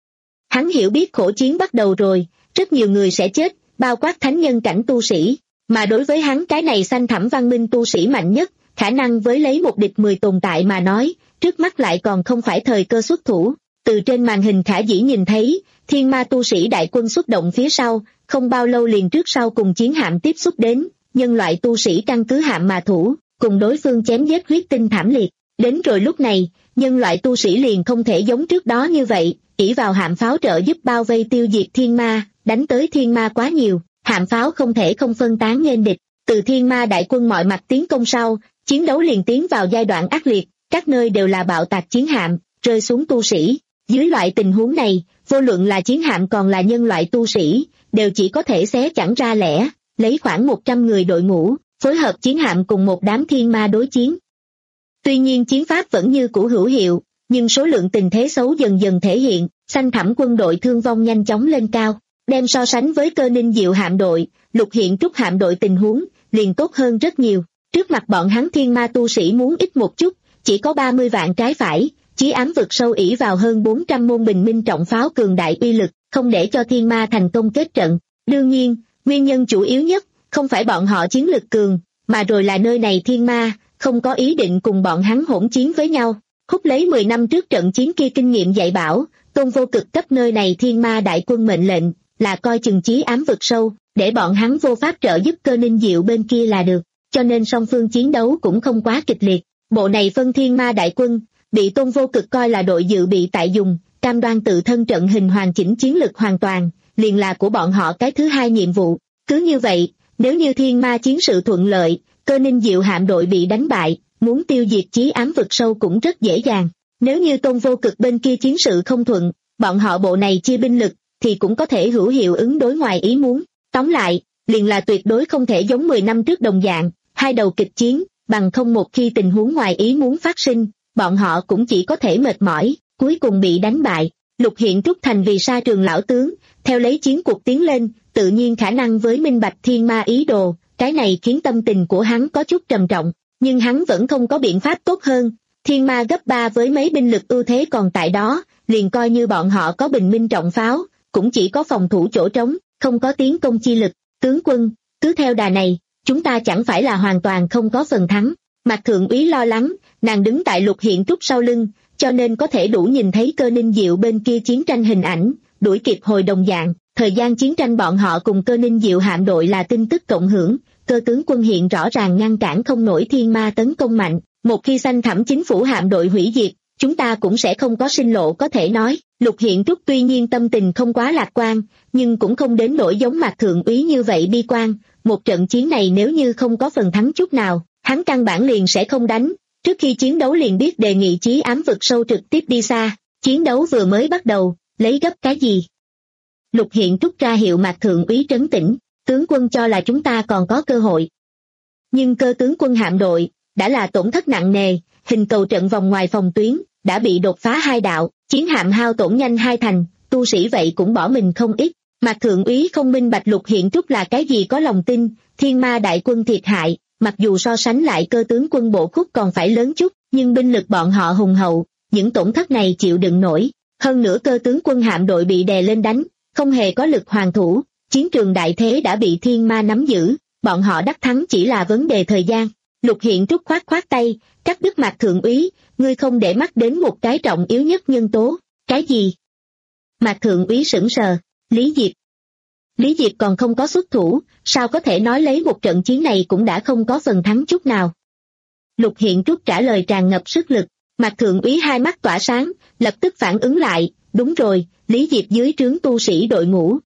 Hắn hiểu biết khổ chiến bắt đầu rồi, rất nhiều người sẽ chết, bao quát thánh nhân cảnh tu sĩ, mà đối với hắn cái này xanh thẳm văn minh tu sĩ mạnh nhất, khả năng với lấy một địch mười tồn tại mà nói, trước mắt lại còn không phải thời cơ xuất thủ. Từ trên màn hình khả dĩ nhìn thấy, thiên ma tu sĩ đại quân xuất động phía sau, không bao lâu liền trước sau cùng chiến hạm tiếp xúc đến, nhân loại tu sĩ căn cứ hạm mà thủ, cùng đối phương chém giết huyết tinh thảm liệt. Đến rồi lúc này, nhân loại tu sĩ liền không thể giống trước đó như vậy, ỷ vào hạm pháo trợ giúp bao vây tiêu diệt thiên ma, đánh tới thiên ma quá nhiều, hạm pháo không thể không phân tán nghênh địch. Từ thiên ma đại quân mọi mặt tiến công sau, chiến đấu liền tiến vào giai đoạn ác liệt, các nơi đều là bạo tạc chiến hạm, rơi xuống tu sĩ. Dưới loại tình huống này, vô luận là chiến hạm còn là nhân loại tu sĩ, đều chỉ có thể xé chẳng ra lẻ, lấy khoảng một trăm người đội ngũ, phối hợp chiến hạm cùng một đám thiên ma đối chiến. Tuy nhiên chiến pháp vẫn như cũ hữu hiệu, nhưng số lượng tình thế xấu dần dần thể hiện, xanh thẳm quân đội thương vong nhanh chóng lên cao, đem so sánh với Cơ Ninh Diệu hạm đội, Lục Hiện Trúc hạm đội tình huống, liền tốt hơn rất nhiều. Trước mặt bọn hắn thiên ma tu sĩ muốn ít một chút, chỉ có ba mươi vạn trái phải, chí ám vực sâu ỷ vào hơn bốn trăm môn bình minh trọng pháo cường đại uy lực, không để cho thiên ma thành công kết trận. Đương nhiên, nguyên nhân chủ yếu nhất, không phải bọn họ chiến lực cường, mà rồi là nơi này thiên ma, không có ý định cùng bọn hắn hỗn chiến với nhau. Hút lấy mười năm trước trận chiến kia kinh nghiệm dạy bảo, Tôn Vô Cực cấp nơi này thiên ma đại quân mệnh lệnh, là coi chừng chí ám vực sâu, để bọn hắn vô pháp trợ giúp Cơ Ninh Diệu bên kia là được, cho nên song phương chiến đấu cũng không quá kịch liệt. Bộ này phân thiên ma đại quân, bị Tôn Vô Cực coi là đội dự bị tại dùng, cam đoan tự thân trận hình hoàn chỉnh chiến lực hoàn toàn, liền là của bọn họ cái thứ hai nhiệm vụ. Cứ như vậy, nếu như thiên ma chiến sự thuận lợi, Cơ Ninh Diệu hạm đội bị đánh bại, muốn tiêu diệt chí ám vực sâu cũng rất dễ dàng. Nếu như Tôn Vô Cực bên kia chiến sự không thuận, bọn họ bộ này chia binh lực, thì cũng có thể hữu hiệu ứng đối ngoài ý muốn. Tóm lại, liền là tuyệt đối không thể giống mười năm trước đồng dạng, hai đầu kịch chiến, bằng không một khi tình huống ngoài ý muốn phát sinh, bọn họ cũng chỉ có thể mệt mỏi, cuối cùng bị đánh bại. Lục Hiện Trúc thành vì sa trường lão tướng, theo lấy chiến cuộc tiến lên, tự nhiên khả năng với minh bạch thiên ma ý đồ, cái này khiến tâm tình của hắn có chút trầm trọng, nhưng hắn vẫn không có biện pháp tốt hơn. Thiên ma gấp ba với mấy binh lực ưu thế còn tại đó, liền coi như bọn họ có bình minh trọng pháo, cũng chỉ có phòng thủ chỗ trống, không có tiến công chi lực. Tướng quân, cứ theo đà này, chúng ta chẳng phải là hoàn toàn không có phần thắng. Mạc Thượng Úy lo lắng, nàng đứng tại Lục Hiện Trúc sau lưng, cho nên có thể đủ nhìn thấy Cơ Ninh Diệu bên kia chiến tranh hình ảnh, đuổi kịp hồi đồng dạng. Thời gian chiến tranh bọn họ cùng Cơ Ninh Diệu hạm đội là tin tức cộng hưởng, Cơ tướng quân hiện rõ ràng ngăn cản không nổi thiên ma tấn công mạnh. Một khi xanh thẳm chính phủ hạm đội hủy diệt, chúng ta cũng sẽ không có sinh lộ có thể nói. Lục Hiện Trúc tuy nhiên tâm tình không quá lạc quan, nhưng cũng không đến nỗi giống Mạc Thượng Úy như vậy bi quan. Một trận chiến này nếu như không có phần thắng chút nào, hắn căn bản liền sẽ không đánh. Trước khi chiến đấu liền biết đề nghị chí ám vực sâu trực tiếp đi xa. Chiến đấu vừa mới bắt đầu, lấy gấp cái gì? Lục Hiện Trúc ra hiệu Mạc Thượng Úy trấn tĩnh, tướng quân cho là chúng ta còn có cơ hội. Nhưng Cơ tướng quân hạm đội đã là tổn thất nặng nề, hình cầu trận vòng ngoài phòng tuyến đã bị đột phá hai đạo, chiến hạm hao tổn nhanh hai thành, tu sĩ vậy cũng bỏ mình không ít. Mạc Thượng Úy không minh bạch Lục Hiện Trúc là cái gì có lòng tin, thiên ma đại quân thiệt hại, mặc dù so sánh lại Cơ tướng quân bộ khúc còn phải lớn chút, nhưng binh lực bọn họ hùng hậu, những tổn thất này chịu đựng nổi. Hơn nữa Cơ tướng quân hạm đội bị đè lên đánh, không hề có lực hoàn thủ, chiến trường đại thế đã bị thiên ma nắm giữ, bọn họ đắc thắng chỉ là vấn đề thời gian. Lục Hiện Trúc khoát khoát tay, cắt đứt Mạc Thượng Úy, ngươi không để mắt đến một cái trọng yếu nhất nhân tố. Cái gì? Mạc Thượng Úy sững sờ. Lý Diệp. Lý Diệp còn không có xuất thủ, sao có thể nói lấy một trận chiến này cũng đã không có phần thắng chút nào? Lục Hiện Trúc trả lời tràn ngập sức lực. Mạc Thượng Úy hai mắt tỏa sáng, lập tức phản ứng lại, đúng rồi, Lý Diệp dưới trướng tu sĩ đội ngũ,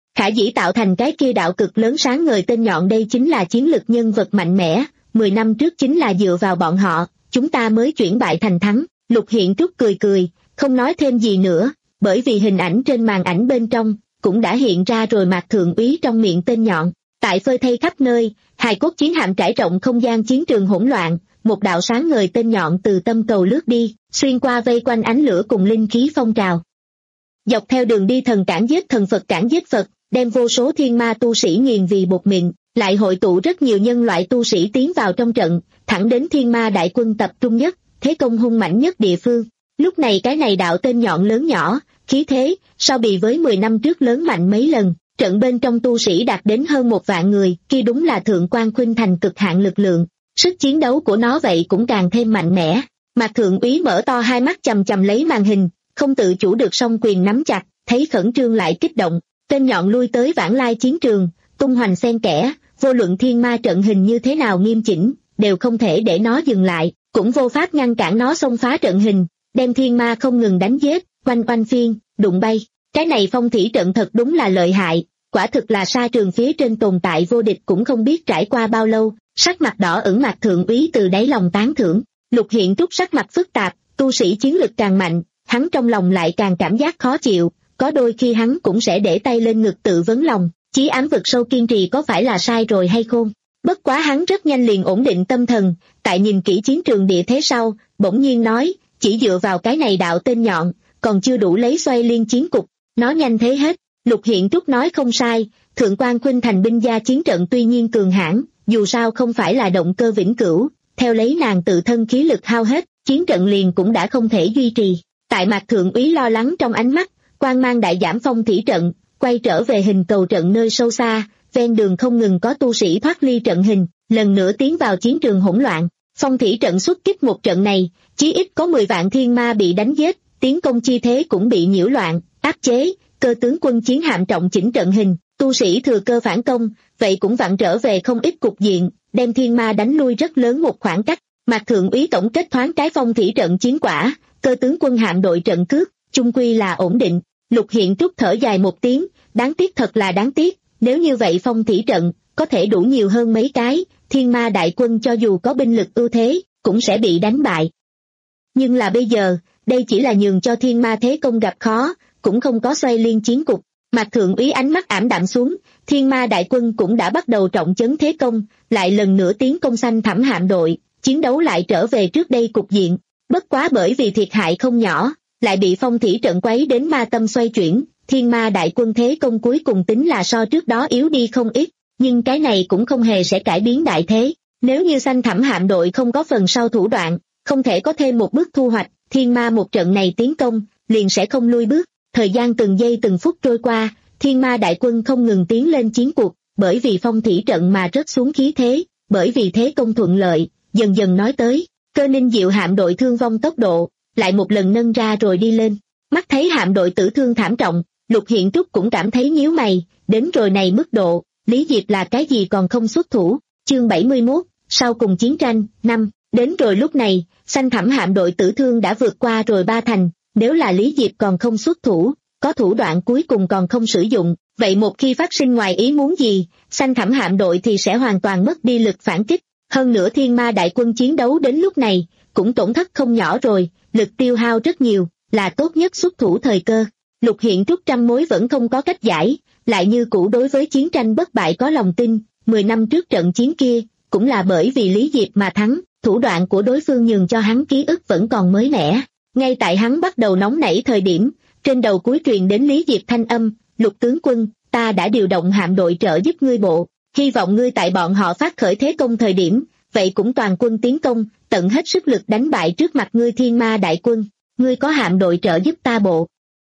Khả dĩ tạo thành cái kia đạo cực lớn sáng ngời tên nhọn, đây chính là chiến lực nhân vật mạnh mẽ, mười năm trước chính là dựa vào bọn họ, chúng ta mới chuyển bại thành thắng. Lục Hiện Trúc cười cười, không nói thêm gì nữa, bởi vì hình ảnh trên màn ảnh bên trong cũng đã hiện ra rồi Mạc Thượng úy trong miệng tên nhọn. Tại phơi thây khắp nơi, hài cốt chiến hạm trải rộng không gian chiến trường hỗn loạn, một đạo sáng ngời tên nhọn từ tâm cầu lướt đi, xuyên qua vây quanh ánh lửa cùng linh khí phong trào. Dọc theo đường đi thần cản giết thần, Phật cản giết Phật, đem vô số thiên ma tu sĩ nghiền vì bột mịn, lại hội tụ rất nhiều nhân loại tu sĩ tiến vào trong trận, thẳng đến thiên ma đại quân tập trung nhất, thế công hung mãnh nhất địa phương. Lúc này cái này đạo tên nhọn lớn nhỏ, khí thế, so bì với mười năm trước lớn mạnh mấy lần, trận bên trong tu sĩ đạt đến hơn một vạn người, kia đúng là Thượng Quan Khuynh Thành cực hạn lực lượng, sức chiến đấu của nó vậy cũng càng thêm mạnh mẽ. Mạc Thượng úy mở to hai mắt chằm chằm lấy màn hình, không tự chủ được song quyền nắm chặt, thấy khẩn trương lại kích động. Tên nhọn lui tới vãng lai chiến trường, tung hoành xen kẽ, vô luận thiên ma trận hình như thế nào nghiêm chỉnh, đều không thể để nó dừng lại, cũng vô pháp ngăn cản nó xông phá trận hình, đem thiên ma không ngừng đánh giết, quanh quanh phiên, đụng bay. Cái này phong thủy trận thật đúng là lợi hại, quả thực là sa trường phía trên tồn tại vô địch, cũng không biết trải qua bao lâu, sắc mặt đỏ ửng Mạc Thượng úy từ đáy lòng tán thưởng. Lục Hiện Trúc sắc mặt phức tạp, tu sĩ chiến lực càng mạnh, hắn trong lòng lại càng cảm giác khó chịu, có đôi khi hắn cũng sẽ để tay lên ngực tự vấn lòng, chí ám vực sâu kiên trì có phải là sai rồi hay không. Bất quá hắn rất nhanh liền ổn định tâm thần, tại nhìn kỹ chiến trường địa thế sau, bỗng nhiên nói, chỉ dựa vào cái này đạo tên nhọn, còn chưa đủ lấy xoay liên chiến cục, nó nhanh thế hết. Lục Hiện Trúc nói không sai, Thượng Quan Khuynh Thành binh gia chiến trận tuy nhiên cường hãn, dù sao không phải là động cơ vĩnh cửu, theo lấy nàng tự thân khí lực hao hết, chiến trận liền cũng đã không thể duy trì. Tại Mạc Thượng úy lo lắng trong ánh mắt, quang mang đại giảm phong thủy trận, quay trở về hình cầu trận nơi sâu xa, ven đường không ngừng có tu sĩ thoát ly trận hình, lần nữa tiến vào chiến trường hỗn loạn. Phong thủy trận xuất kích một trận này, chí ít có mười vạn thiên ma bị đánh giết, tiến công chi thế cũng bị nhiễu loạn, áp chế, cơ tướng quân chiến hạm trọng chỉnh trận hình, tu sĩ thừa cơ phản công, vậy cũng vặn trở về không ít cục diện, đem thiên ma đánh lui rất lớn một khoảng cách. Mạc Thượng úy tổng kết thoáng cái phong thủy trận chiến quả, cơ tướng quân hạm đội trận cước, chung quy là ổn định. Lục Hiện Trúc thở dài một tiếng, đáng tiếc thật là đáng tiếc, nếu như vậy phong thủy trận, có thể đủ nhiều hơn mấy cái, thiên ma đại quân cho dù có binh lực ưu thế, cũng sẽ bị đánh bại. Nhưng là bây giờ, đây chỉ là nhường cho thiên ma thế công gặp khó, cũng không có xoay liên chiến cục. Mạc Thượng úy ánh mắt ảm đạm xuống, thiên ma đại quân cũng đã bắt đầu trọng chấn thế công, lại lần nữa tiến công xanh thẳm hạm đội, chiến đấu lại trở về trước đây cục diện. Bất quá bởi vì thiệt hại không nhỏ, lại bị phong thủy trận quấy đến ma tâm xoay chuyển, thiên ma đại quân thế công cuối cùng tính là so trước đó yếu đi không ít, nhưng cái này cũng không hề sẽ cải biến đại thế. Nếu như xanh thẳm hạm đội không có phần sau thủ đoạn, không thể có thêm một bước thu hoạch, thiên ma một trận này tiến công, liền sẽ không lui bước. Thời gian từng giây từng phút trôi qua, thiên ma đại quân không ngừng tiến lên chiến cuộc, bởi vì phong thủy trận mà rớt xuống khí thế, bởi vì thế công thuận lợi, dần dần nói tới, Cơ Ninh Diệu hạm đội thương vong tốc độ, lại một lần nâng ra rồi đi lên. Mắt thấy hạm đội tử thương thảm trọng, Lục Hiện Trúc cũng cảm thấy nhíu mày, đến rồi này mức độ, Lý Diệp là cái gì còn không xuất thủ. Chương bảy mươi mốt, sau cùng chiến tranh, năm, đến rồi lúc này, xanh thẳm hạm đội tử thương đã vượt qua rồi ba thành, nếu là Lý Diệp còn không xuất thủ, có thủ đoạn cuối cùng còn không sử dụng, vậy một khi phát sinh ngoài ý muốn gì, xanh thẳm hạm đội thì sẽ hoàn toàn mất đi lực phản kích. Hơn nữa thiên ma đại quân chiến đấu đến lúc này, cũng tổn thất không nhỏ rồi, lực tiêu hao rất nhiều, là tốt nhất xuất thủ thời cơ. Lục Hiện Trúc trăm mối vẫn không có cách giải, lại như cũ đối với chiến tranh bất bại có lòng tin. Mười năm trước trận chiến kia, cũng là bởi vì Lý Diệp mà thắng, thủ đoạn của đối phương nhường cho hắn ký ức vẫn còn mới mẻ. Ngay tại hắn bắt đầu nóng nảy thời điểm, trên đầu cuối truyền đến Lý Diệp thanh âm, Lục tướng quân, ta đã điều động hạm đội trợ giúp ngươi bộ, hy vọng ngươi tại bọn họ phát khởi thế công thời điểm, vậy cũng toàn quân tiến công, tận hết sức lực đánh bại trước mặt ngươi thiên ma đại quân, ngươi có hạm đội trợ giúp ta bộ.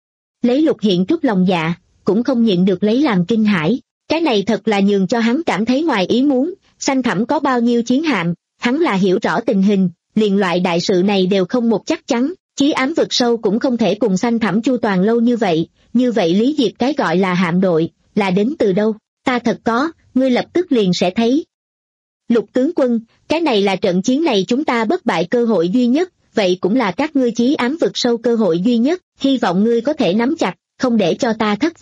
Lấy Lục Hiện Trúc lòng dạ, cũng không nhịn được lấy làm kinh hãi, cái này thật là nhường cho hắn cảm thấy ngoài ý muốn, xanh thẳm có bao nhiêu chiến hạm, hắn là hiểu rõ tình hình, liền loại đại sự này đều không một chắc chắn, chí ám vực sâu cũng không thể cùng xanh thẳm chu toàn lâu như vậy, như vậy Lý Diệp cái gọi là hạm đội, là đến từ đâu, ta thật có, ngươi lập tức liền sẽ thấy. Lục tướng quân, cái này là trận chiến này chúng ta bất bại cơ hội duy nhất, vậy cũng là các ngươi chí ám vực sâu cơ hội duy nhất, hy vọng ngươi có thể nắm chặt, không để cho ta thất vọng.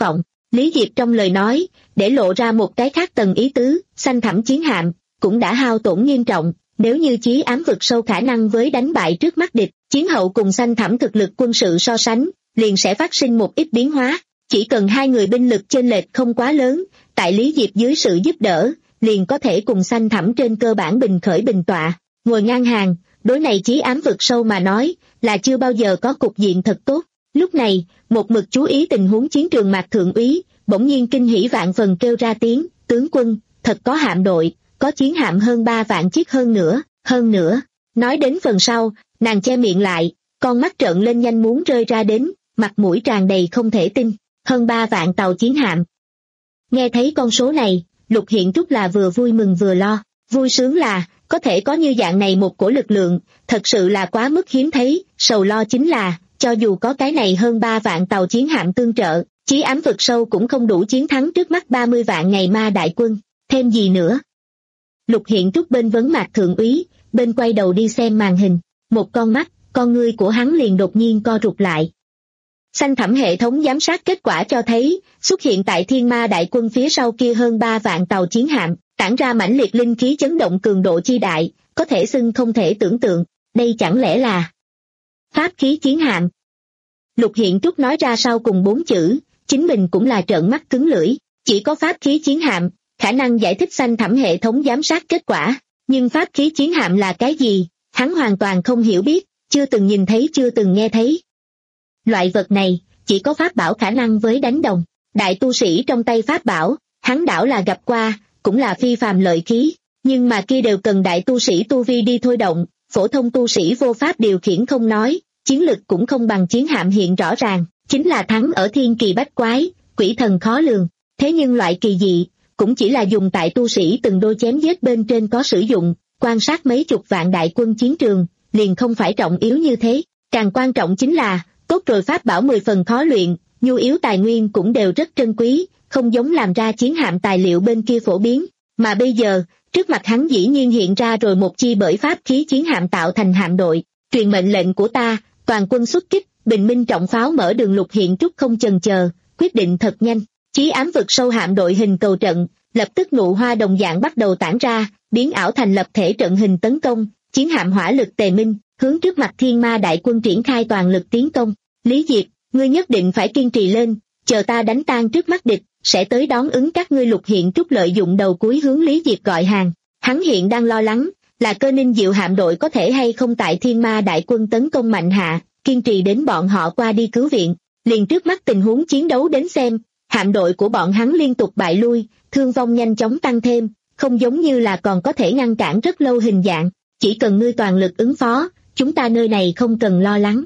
Lý Diệp trong lời nói, để lộ ra một cái khác tầng ý tứ, xanh thẳm chiến hạm, cũng đã hao tổn nghiêm trọng, nếu như chí ám vực sâu khả năng với đánh bại trước mắt địch, chiến hậu cùng xanh thẳm thực lực quân sự so sánh, liền sẽ phát sinh một ít biến hóa, chỉ cần hai người binh lực chênh lệch không quá lớn, tại Lý Diệp dưới sự giúp đỡ, liền có thể cùng xanh thẳm trên cơ bản bình khởi bình tọa, ngồi ngang hàng, đối này chí ám vực sâu mà nói, là chưa bao giờ có cục diện thật tốt. Lúc này, một mực chú ý tình huống chiến trường Mạc Thượng úy, bỗng nhiên kinh hỉ vạn phần kêu ra tiếng, tướng quân, thật có hạm đội, có chiến hạm hơn ba vạn chiếc hơn nữa, hơn nữa. Nói đến phần sau, nàng che miệng lại, con mắt trợn lên nhanh muốn rơi ra đến, mặt mũi tràn đầy không thể tin, hơn ba vạn tàu chiến hạm. Nghe thấy con số này, Lục Hiện Trúc là vừa vui mừng vừa lo, vui sướng là, có thể có như dạng này một cổ lực lượng, thật sự là quá mức hiếm thấy, sầu lo chính là, cho dù có cái này hơn ba vạn tàu chiến hạm tương trợ, chí ám vực sâu cũng không đủ chiến thắng trước mắt ba mươi vạn ngày ma đại quân, thêm gì nữa. Lục Hiện Trúc bên vấn Mạc Thượng úy, bên quay đầu đi xem màn hình, một con mắt, con ngươi của hắn liền đột nhiên co rụt lại. Xanh thẳm hệ thống giám sát kết quả cho thấy, xuất hiện tại thiên ma đại quân phía sau kia hơn ba vạn tàu chiến hạm, tản ra mãnh liệt linh khí chấn động cường độ chi đại, có thể xưng không thể tưởng tượng, đây chẳng lẽ là pháp khí chiến hạm. Lục Hiện Trúc nói ra sau cùng bốn chữ, chính mình cũng là trợn mắt cứng lưỡi, chỉ có pháp khí chiến hạm, khả năng giải thích xanh thẳm hệ thống giám sát kết quả, nhưng pháp khí chiến hạm là cái gì, hắn hoàn toàn không hiểu biết, chưa từng nhìn thấy chưa từng nghe thấy. Loại vật này, chỉ có pháp bảo khả năng với đánh đồng, đại tu sĩ trong tay pháp bảo, hắn đảo là gặp qua, cũng là phi phàm lợi khí, nhưng mà kia đều cần đại tu sĩ tu vi đi thôi động, phổ thông tu sĩ vô pháp điều khiển không nói, chiến lực cũng không bằng chiến hạm hiện rõ ràng, chính là thắng ở thiên kỳ bách quái, quỷ thần khó lường, thế nhưng loại kỳ dị, cũng chỉ là dùng tại tu sĩ từng đôi chém giết bên trên có sử dụng, quan sát mấy chục vạn đại quân chiến trường, liền không phải trọng yếu như thế, càng quan trọng chính là, tốt rồi pháp bảo mười phần khó luyện, nhu yếu tài nguyên cũng đều rất trân quý, không giống làm ra chiến hạm tài liệu bên kia phổ biến, mà bây giờ, trước mặt hắn dĩ nhiên hiện ra rồi một chi bởi pháp khí chiến hạm tạo thành hạm đội, truyền mệnh lệnh của ta, toàn quân xuất kích, bình minh trọng pháo mở đường. Lục Hiện Trúc không chần chờ, quyết định thật nhanh, chí ám vực sâu hạm đội hình cầu trận, lập tức nụ hoa đồng dạng bắt đầu tản ra, biến ảo thành lập thể trận hình tấn công, chiến hạm hỏa lực tề minh, hướng trước mặt thiên ma đại quân triển khai toàn lực tiến công. Lý Diệp, ngươi nhất định phải kiên trì lên, chờ ta đánh tan trước mắt địch, sẽ tới đón ứng các ngươi. Lục Hiện Trúc lợi dụng đầu cuối hướng Lý Diệp gọi hàng, hắn hiện đang lo lắng, là Cơ Ninh Diệu hạm đội có thể hay không tại thiên ma đại quân tấn công mạnh hạ, kiên trì đến bọn họ qua đi cứu viện, liền trước mắt tình huống chiến đấu đến xem, hạm đội của bọn hắn liên tục bại lui, thương vong nhanh chóng tăng thêm, không giống như là còn có thể ngăn cản rất lâu hình dạng, chỉ cần ngươi toàn lực ứng phó, chúng ta nơi này không cần lo lắng.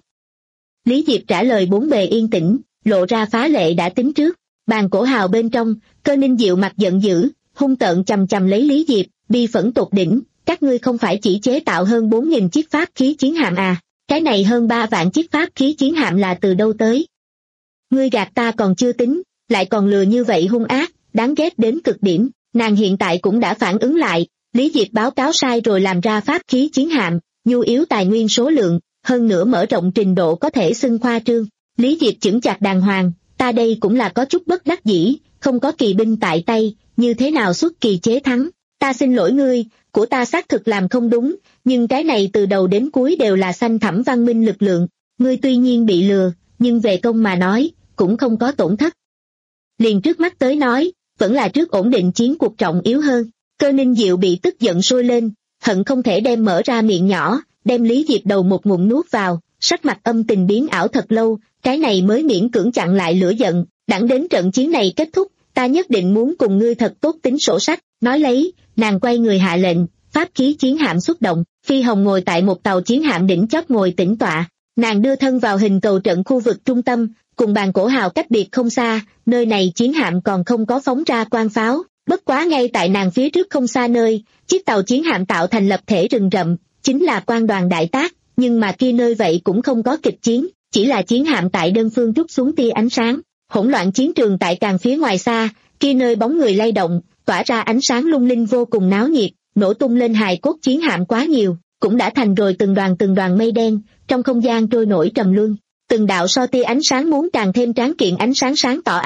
Lý Diệp trả lời bốn bề yên tĩnh, lộ ra phá lệ đã tính trước, bàn cổ hào bên trong, Cơ Ninh Diệu mặt giận dữ, hung tợn chầm chầm lấy Lý Diệp, bi phẫn tột đỉnh, các ngươi không phải chỉ chế tạo hơn bốn nghìn chiếc pháp khí chiến hạm à, cái này hơn ba vạn chiếc pháp khí chiến hạm là từ đâu tới? Ngươi gạt ta còn chưa tính, lại còn lừa như vậy hung ác, đáng ghét đến cực điểm. Nàng hiện tại cũng đã phản ứng lại, Lý Diệp báo cáo sai rồi làm ra pháp khí chiến hạm, nhu yếu tài nguyên số lượng, hơn nữa mở rộng trình độ có thể xưng khoa trương. Lý Diệp chững chặt đàng hoàng, ta đây cũng là có chút bất đắc dĩ, không có kỳ binh tại tay, như thế nào xuất kỳ chế thắng. Ta xin lỗi ngươi, của ta xác thực làm không đúng, nhưng cái này từ đầu đến cuối đều là xanh thẳm văn minh lực lượng, ngươi tuy nhiên bị lừa, nhưng về công mà nói, cũng không có tổn thất. Liền trước mắt tới nói, vẫn là trước ổn định chiến cuộc trọng yếu hơn. Cơ Ninh Diệu bị tức giận sôi lên, hận không thể đem mở ra miệng nhỏ, đem Lý Diệp đầu một ngụm nuốt vào, sắc mặt âm tình biến ảo thật lâu, cái này mới miễn cưỡng chặn lại lửa giận, đẳng đến trận chiến này kết thúc, ta nhất định muốn cùng ngươi thật tốt tính sổ sách. Nói lấy, nàng quay người hạ lệnh, pháp khí chiến hạm xuất động, Phi Hồng ngồi tại một tàu chiến hạm đỉnh chót ngồi tĩnh tọa, nàng đưa thân vào hình cầu trận khu vực trung tâm, cùng bàn cổ hào cách biệt không xa, nơi này chiến hạm còn không có phóng ra quang pháo, bất quá ngay tại nàng phía trước không xa nơi, chiếc tàu chiến hạm tạo thành lập thể rừng rậm, chính là quan đoàn đại tác, nhưng mà kia nơi vậy cũng không có kịch chiến, chỉ là chiến hạm tại đơn phương rút xuống tia ánh sáng, hỗn loạn chiến trường tại càng phía ngoài xa, kia nơi bóng người lay động, tỏa ra ánh sáng lung linh vô cùng náo nhiệt, nổ tung lên hài cốt chiến hạm quá nhiều, cũng đã thành rồi từng đoàn từng đoàn mây đen, trong không gian trôi nổi trầm luân. Từng đạo so tia ánh sáng muốn càng thêm tráng kiện ánh sáng sáng tỏ ảnh,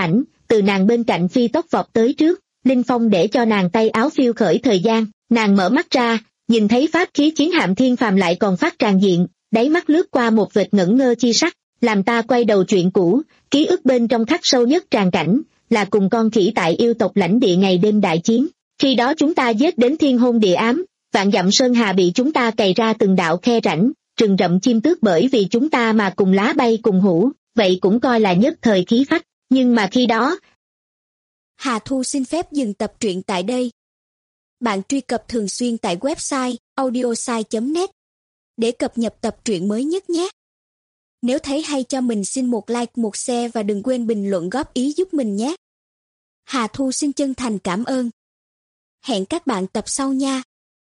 từ nàng bên cạnh phi tốc vọt tới trước, Linh Phong để cho nàng tay áo phiêu khởi thời gian, nàng mở mắt ra, nhìn thấy pháp khí chiến hạm thiên phàm lại còn phát tràn diện, đáy mắt lướt qua một vệt ngẩn ngơ chi sắc, làm ta quay đầu chuyện cũ, ký ức bên trong khắc sâu nhất tràn cảnh, là cùng con khỉ tại yêu tộc lãnh địa ngày đêm đại chiến, khi đó chúng ta giết đến thiên hôn địa ám, vạn dặm sơn hà bị chúng ta cày ra từng đạo khe rãnh, rừng rậm chim tước bởi vì chúng ta mà cùng lá bay cùng hủ, vậy cũng coi là nhất thời khí phách, nhưng mà khi đó... Hà Thu xin phép dừng tập truyện tại đây. Bạn truy cập thường xuyên tại website audiosai chấm net để cập nhật tập truyện mới nhất nhé. Nếu thấy hay cho mình xin một like, một share và đừng quên bình luận góp ý giúp mình nhé. Hà Thu xin chân thành cảm ơn. Hẹn các bạn tập sau nha.